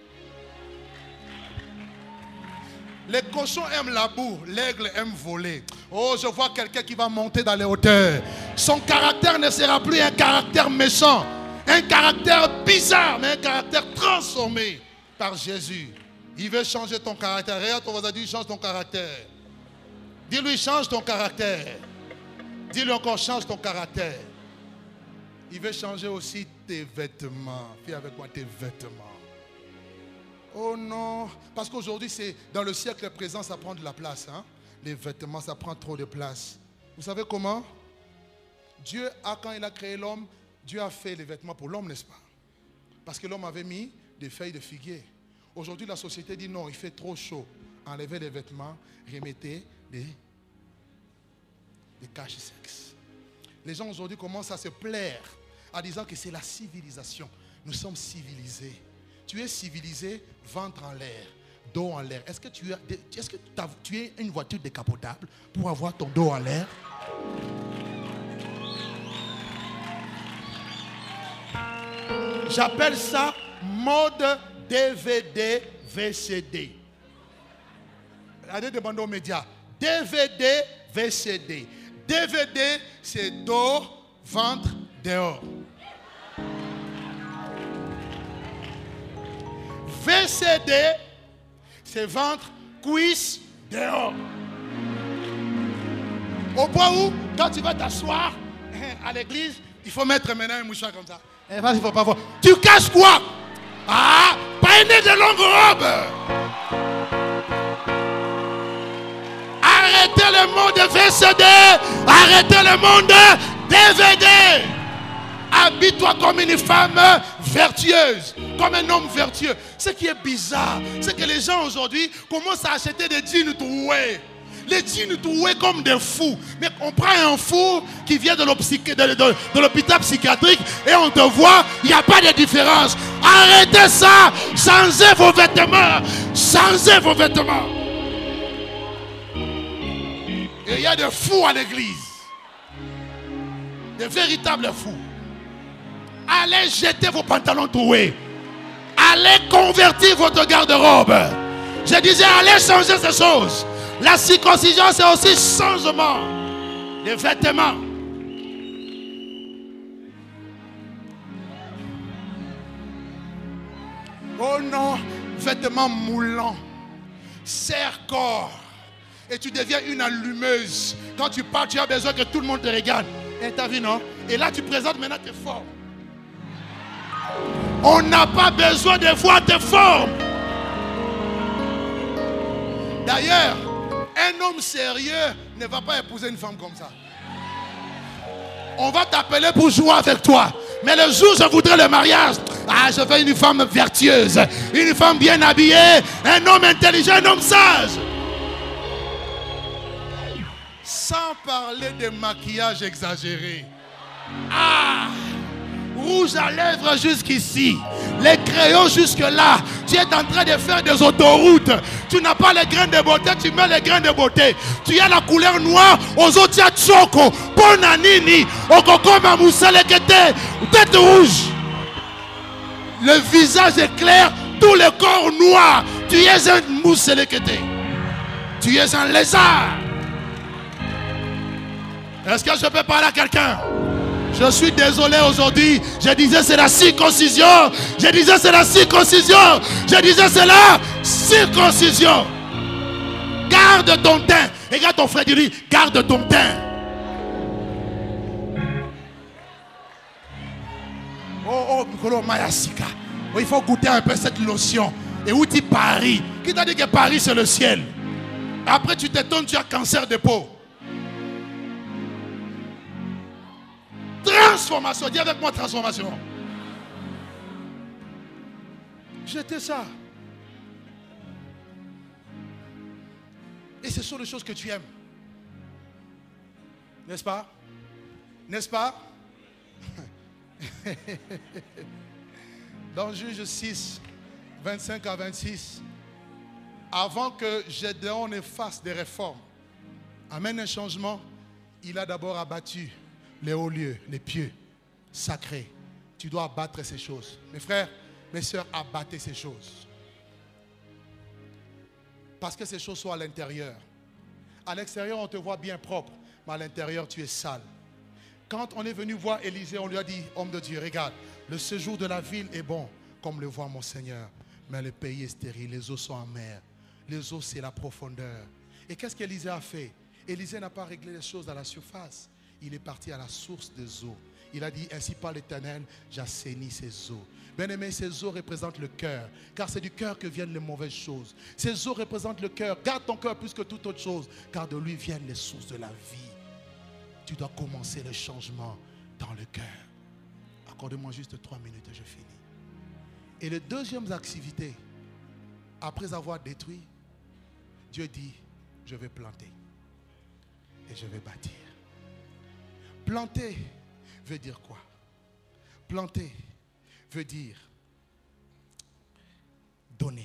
Les cochons aiment la boue, l'aigle aime voler. Oh, je vois quelqu'un qui va monter dans les hauteurs. Son caractère ne sera plus un caractère méchant, un caractère bizarre, mais un caractère transformé par Jésus. Il veut changer ton caractère. Regarde ton voisin, dis, change ton caractère. Dis-lui, change ton caractère. Dis-lui encore, change ton caractère. Il veut changer aussi tes vêtements. Fais avec moi tes vêtements. Oh non. Parce qu'aujourd'hui, c'est dans le siècle présent, ça prend de la place. Hein? Les vêtements, ça prend trop de place. Vous savez comment? Dieu, quand il a créé l'homme, Dieu a fait les vêtements pour l'homme, n'est-ce pas? Parce que l'homme avait mis des feuilles de figuier. Aujourd'hui, la société dit non, il fait trop chaud. Enlevez les vêtements, remettez des caches-sexes. Les gens aujourd'hui commencent à se plaire en disant que c'est la civilisation. Nous sommes civilisés. Tu es civilisé, ventre en l'air, dos en l'air. Est-ce que tu es une voiture décapotable pour avoir ton dos en l'air? J'appelle ça mode DVD, VCD. Allez demander aux médias. DVD, VCD. DVD, c'est dos, ventre, dehors. VCD, c'est ventre, cuisse, dehors. Au point où, quand tu vas t'asseoir à l'église, il faut mettre maintenant un mouchoir comme ça. Il faut pas voir. Tu caches quoi? Ah, pas une de longue robe. Arrêtez le monde VCD. Arrêtez le monde DVD. Habille-toi comme une femme vertueuse, comme un homme vertueux. Ce qui est bizarre, c'est que les gens aujourd'hui commencent à acheter des jeans troués. Les jeans troués comme des fous. Mais on prend un fou qui vient de l'hôpital psychiatrique et on te voit, il n'y a pas de différence. Arrêtez ça. Changez vos vêtements. Changez vos vêtements. Et il y a des fous à l'église. Des véritables fous. Allez jeter vos pantalons troués. Allez convertir votre garde-robe. Je disais, allez changer ces choses. La circoncision, c'est aussi changement des vêtements. Oh non, vêtements moulants, serre-corps. Et tu deviens une allumeuse. Quand tu parles, tu as besoin que tout le monde te regarde. Et t'as vu, non? Et là, tu présentes maintenant tes formes. On n'a pas besoin de voir tes formes. D'ailleurs, un homme sérieux ne va pas épouser une femme comme ça. On va t'appeler pour jouer avec toi. Mais le jour où je voudrais le mariage, je veux une femme vertueuse, une femme bien habillée, un homme intelligent, un homme sage. parler de maquillage exagéré. Ah! Rouge à lèvres jusqu'ici, les crayons jusque-là. Tu es en train de faire des autoroutes. Tu n'as pas les grains de beauté, tu mets les grains de beauté. Tu as la couleur noire, aux autres tu as choco, bonanini, okokoma moussalekete, tête rouge. Le visage est clair, tout le corps noir. Tu es un moussalekete. Tu es un lézard. Est-ce que je peux parler à quelqu'un? Je suis désolé aujourd'hui. Je disais c'est la circoncision. Je disais c'est la circoncision. Je disais c'est la circoncision. Garde ton teint. Regarde ton frère, dis-lui, garde ton teint. Oh, Mikolo Mayasika. Oh, il faut goûter un peu cette lotion. Et où dit Paris? Qui t'a dit que Paris c'est le ciel? Après tu t'étonnes, tu as cancer de peau. Transformation, dis avec moi transformation. J'étais ça. Et ce sont les choses que tu aimes. N'est-ce pas? N'est-ce pas? Dans Juge 6, 25 à 26, avant que Gédéon ne fasse des réformes, amène un changement, il a d'abord abattu les hauts lieux, les pieux sacrés. Tu dois abattre ces choses. Mes frères, mes soeurs, abattez ces choses. Parce que ces choses sont à l'intérieur. À l'extérieur, on te voit bien propre, mais à l'intérieur, tu es sale. Quand on est venu voir Élisée, on lui a dit, homme de Dieu, regarde, le séjour de la ville est bon, comme le voit mon Seigneur. Mais le pays est stérile, les eaux sont amères. Les eaux, c'est la profondeur. Et qu'est-ce qu'Élisée a fait? Élisée n'a pas réglé les choses à la surface. Il est parti à la source des eaux. Il a dit, ainsi par l'Éternel, j'assainis ces eaux. Bien-aimé, ces eaux représentent le cœur, car c'est du cœur que viennent les mauvaises choses. Ces eaux représentent le cœur. Garde ton cœur plus que toute autre chose, car de lui viennent les sources de la vie. Tu dois commencer le changement dans le cœur. Accorde-moi juste 3 minutes et je finis. Et la deuxième activité, après avoir détruit, Dieu dit, je vais planter et je vais bâtir. Planter veut dire quoi? Planter veut dire donner.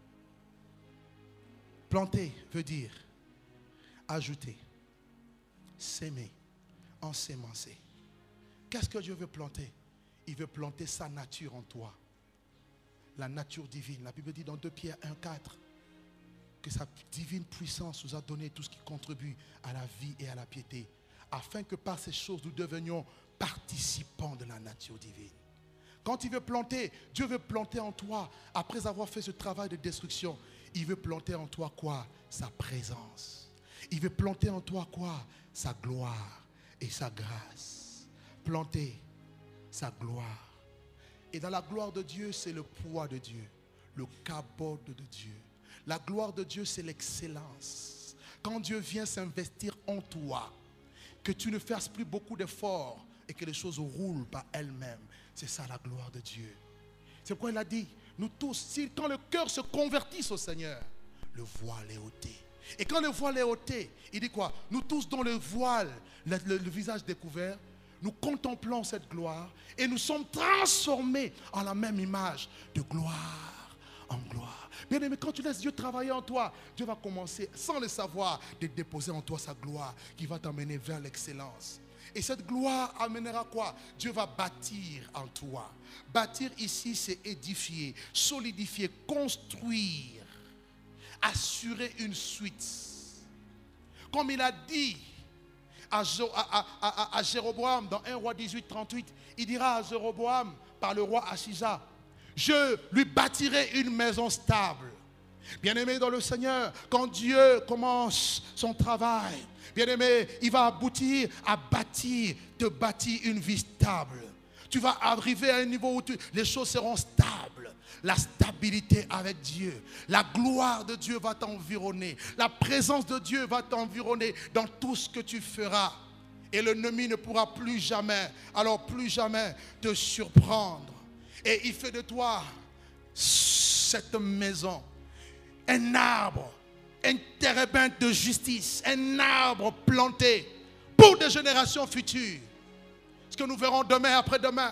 Planter veut dire ajouter, s'aimer, ensemencer. Qu'est-ce que Dieu veut planter? Il veut planter sa nature en toi. La nature divine. La Bible dit dans 2 Pierre 1,4 que sa divine puissance nous a donné tout ce qui contribue à la vie et à la piété, afin que par ces choses nous devenions participants de la nature divine. Quand il veut planter, Dieu veut planter en toi, après avoir fait ce travail de destruction, il veut planter en toi quoi? Sa présence. Il veut planter en toi quoi? Sa gloire et sa grâce. Planter sa gloire. Et dans la gloire de Dieu, c'est le poids de Dieu, le kabod de Dieu. La gloire de Dieu, c'est l'excellence. Quand Dieu vient s'investir en toi, que tu ne fasses plus beaucoup d'efforts et que les choses roulent par elles-mêmes. C'est ça la gloire de Dieu. C'est pourquoi il a dit, nous tous, quand le cœur se convertisse au Seigneur, le voile est ôté. Et quand le voile est ôté, il dit quoi? Nous tous dont le voile, le visage découvert, nous contemplons cette gloire et nous sommes transformés en la même image de gloire en gloire. Bien aimé, quand tu laisses Dieu travailler en toi, Dieu va commencer, sans le savoir, de déposer en toi sa gloire qui va t'amener vers l'excellence. Et cette gloire amènera quoi? Dieu va bâtir en toi. Bâtir ici, c'est édifier, solidifier, construire, assurer une suite. Comme il a dit à Jéroboam dans 1 Roi 18, 38, il dira à Jéroboam par le roi Achija, je lui bâtirai une maison stable. Bien-aimé dans le Seigneur, quand Dieu commence son travail, bien-aimé, il va aboutir à bâtir, te bâtir une vie stable. Tu vas arriver à un niveau où les choses seront stables. La stabilité avec Dieu. La gloire de Dieu va t'environner. La présence de Dieu va t'environner dans tout ce que tu feras. Et l'ennemi ne pourra plus jamais, alors plus jamais te surprendre. Et il fait de toi cette maison un arbre, un térébinthe de justice, un arbre planté pour des générations futures. Ce que nous verrons demain après-demain,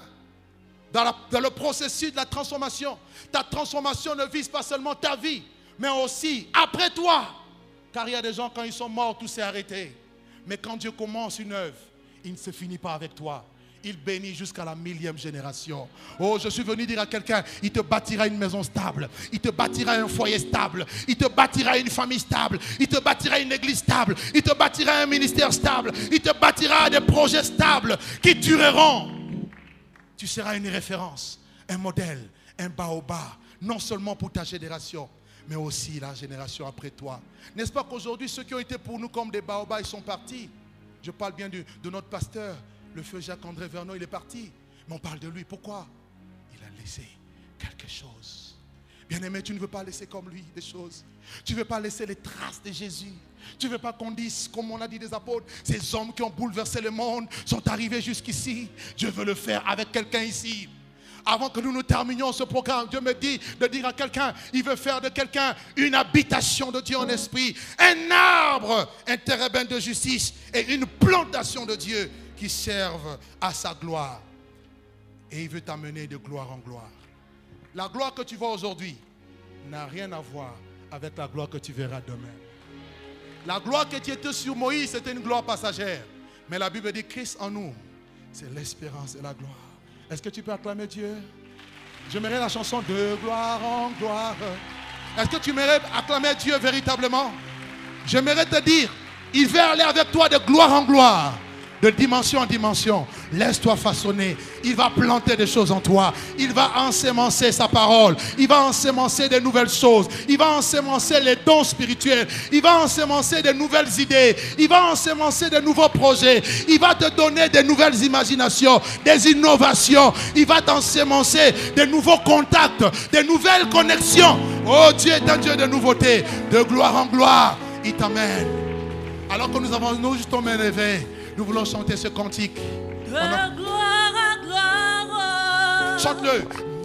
dans le processus de la transformation. Ta transformation ne vise pas seulement ta vie, mais aussi après toi. Car il y a des gens, quand ils sont morts, tout s'est arrêté. Mais quand Dieu commence une œuvre, il ne se finit pas avec toi. Il bénit jusqu'à la 1000e génération. Oh, je suis venu dire à quelqu'un, il te bâtira une maison stable. Il te bâtira un foyer stable. Il te bâtira une famille stable. Il te bâtira une église stable. Il te bâtira un ministère stable. Il te bâtira des projets stables qui dureront. Tu seras une référence, un modèle, un baobab. Non seulement pour ta génération, mais aussi la génération après toi. N'est-ce pas qu'aujourd'hui, ceux qui ont été pour nous comme des baobabs, ils sont partis. Je parle bien de notre pasteur. Le feu Jacques-André Vernon, il est parti. Mais on parle de lui. Pourquoi? Il a laissé quelque chose. Bien-aimé, tu ne veux pas laisser comme lui des choses. Tu ne veux pas laisser les traces de Jésus. Tu ne veux pas qu'on dise, comme on a dit des apôtres, ces hommes qui ont bouleversé le monde sont arrivés jusqu'ici. Dieu veut le faire avec quelqu'un ici. Avant que nous terminions ce programme, Dieu me dit de dire à quelqu'un, il veut faire de quelqu'un une habitation de Dieu en esprit, un arbre, un térébinthe de justice et une plantation de Dieu qui servent à sa gloire. Et il veut t'amener de gloire en gloire. La gloire que tu vois aujourd'hui n'a rien à voir avec la gloire que tu verras demain. La gloire qui était sur Moïse, c'était une gloire passagère. Mais la Bible dit Christ en nous, c'est l'espérance et la gloire. Est-ce que tu peux acclamer Dieu? J'aimerais la chanson de gloire en gloire. Est-ce que tu aimerais acclamer Dieu véritablement? J'aimerais te dire, il veut aller avec toi de gloire en gloire, de dimension en dimension. Laisse-toi façonner. Il va planter des choses en toi. Il va ensemencer sa parole. Il va ensemencer des nouvelles choses. Il va ensemencer les dons spirituels. Il va ensemencer des nouvelles idées. Il va ensemencer des nouveaux projets. Il va te donner des nouvelles imaginations, des innovations. Il va t'ensemencer des nouveaux contacts, des nouvelles connexions. Oh, Dieu est un Dieu de nouveauté, de gloire en gloire. Il t'amène. Alors que nous avons nous juste nos mains levées, nous voulons chanter ce cantique. De gloire à gloire. Chante-le.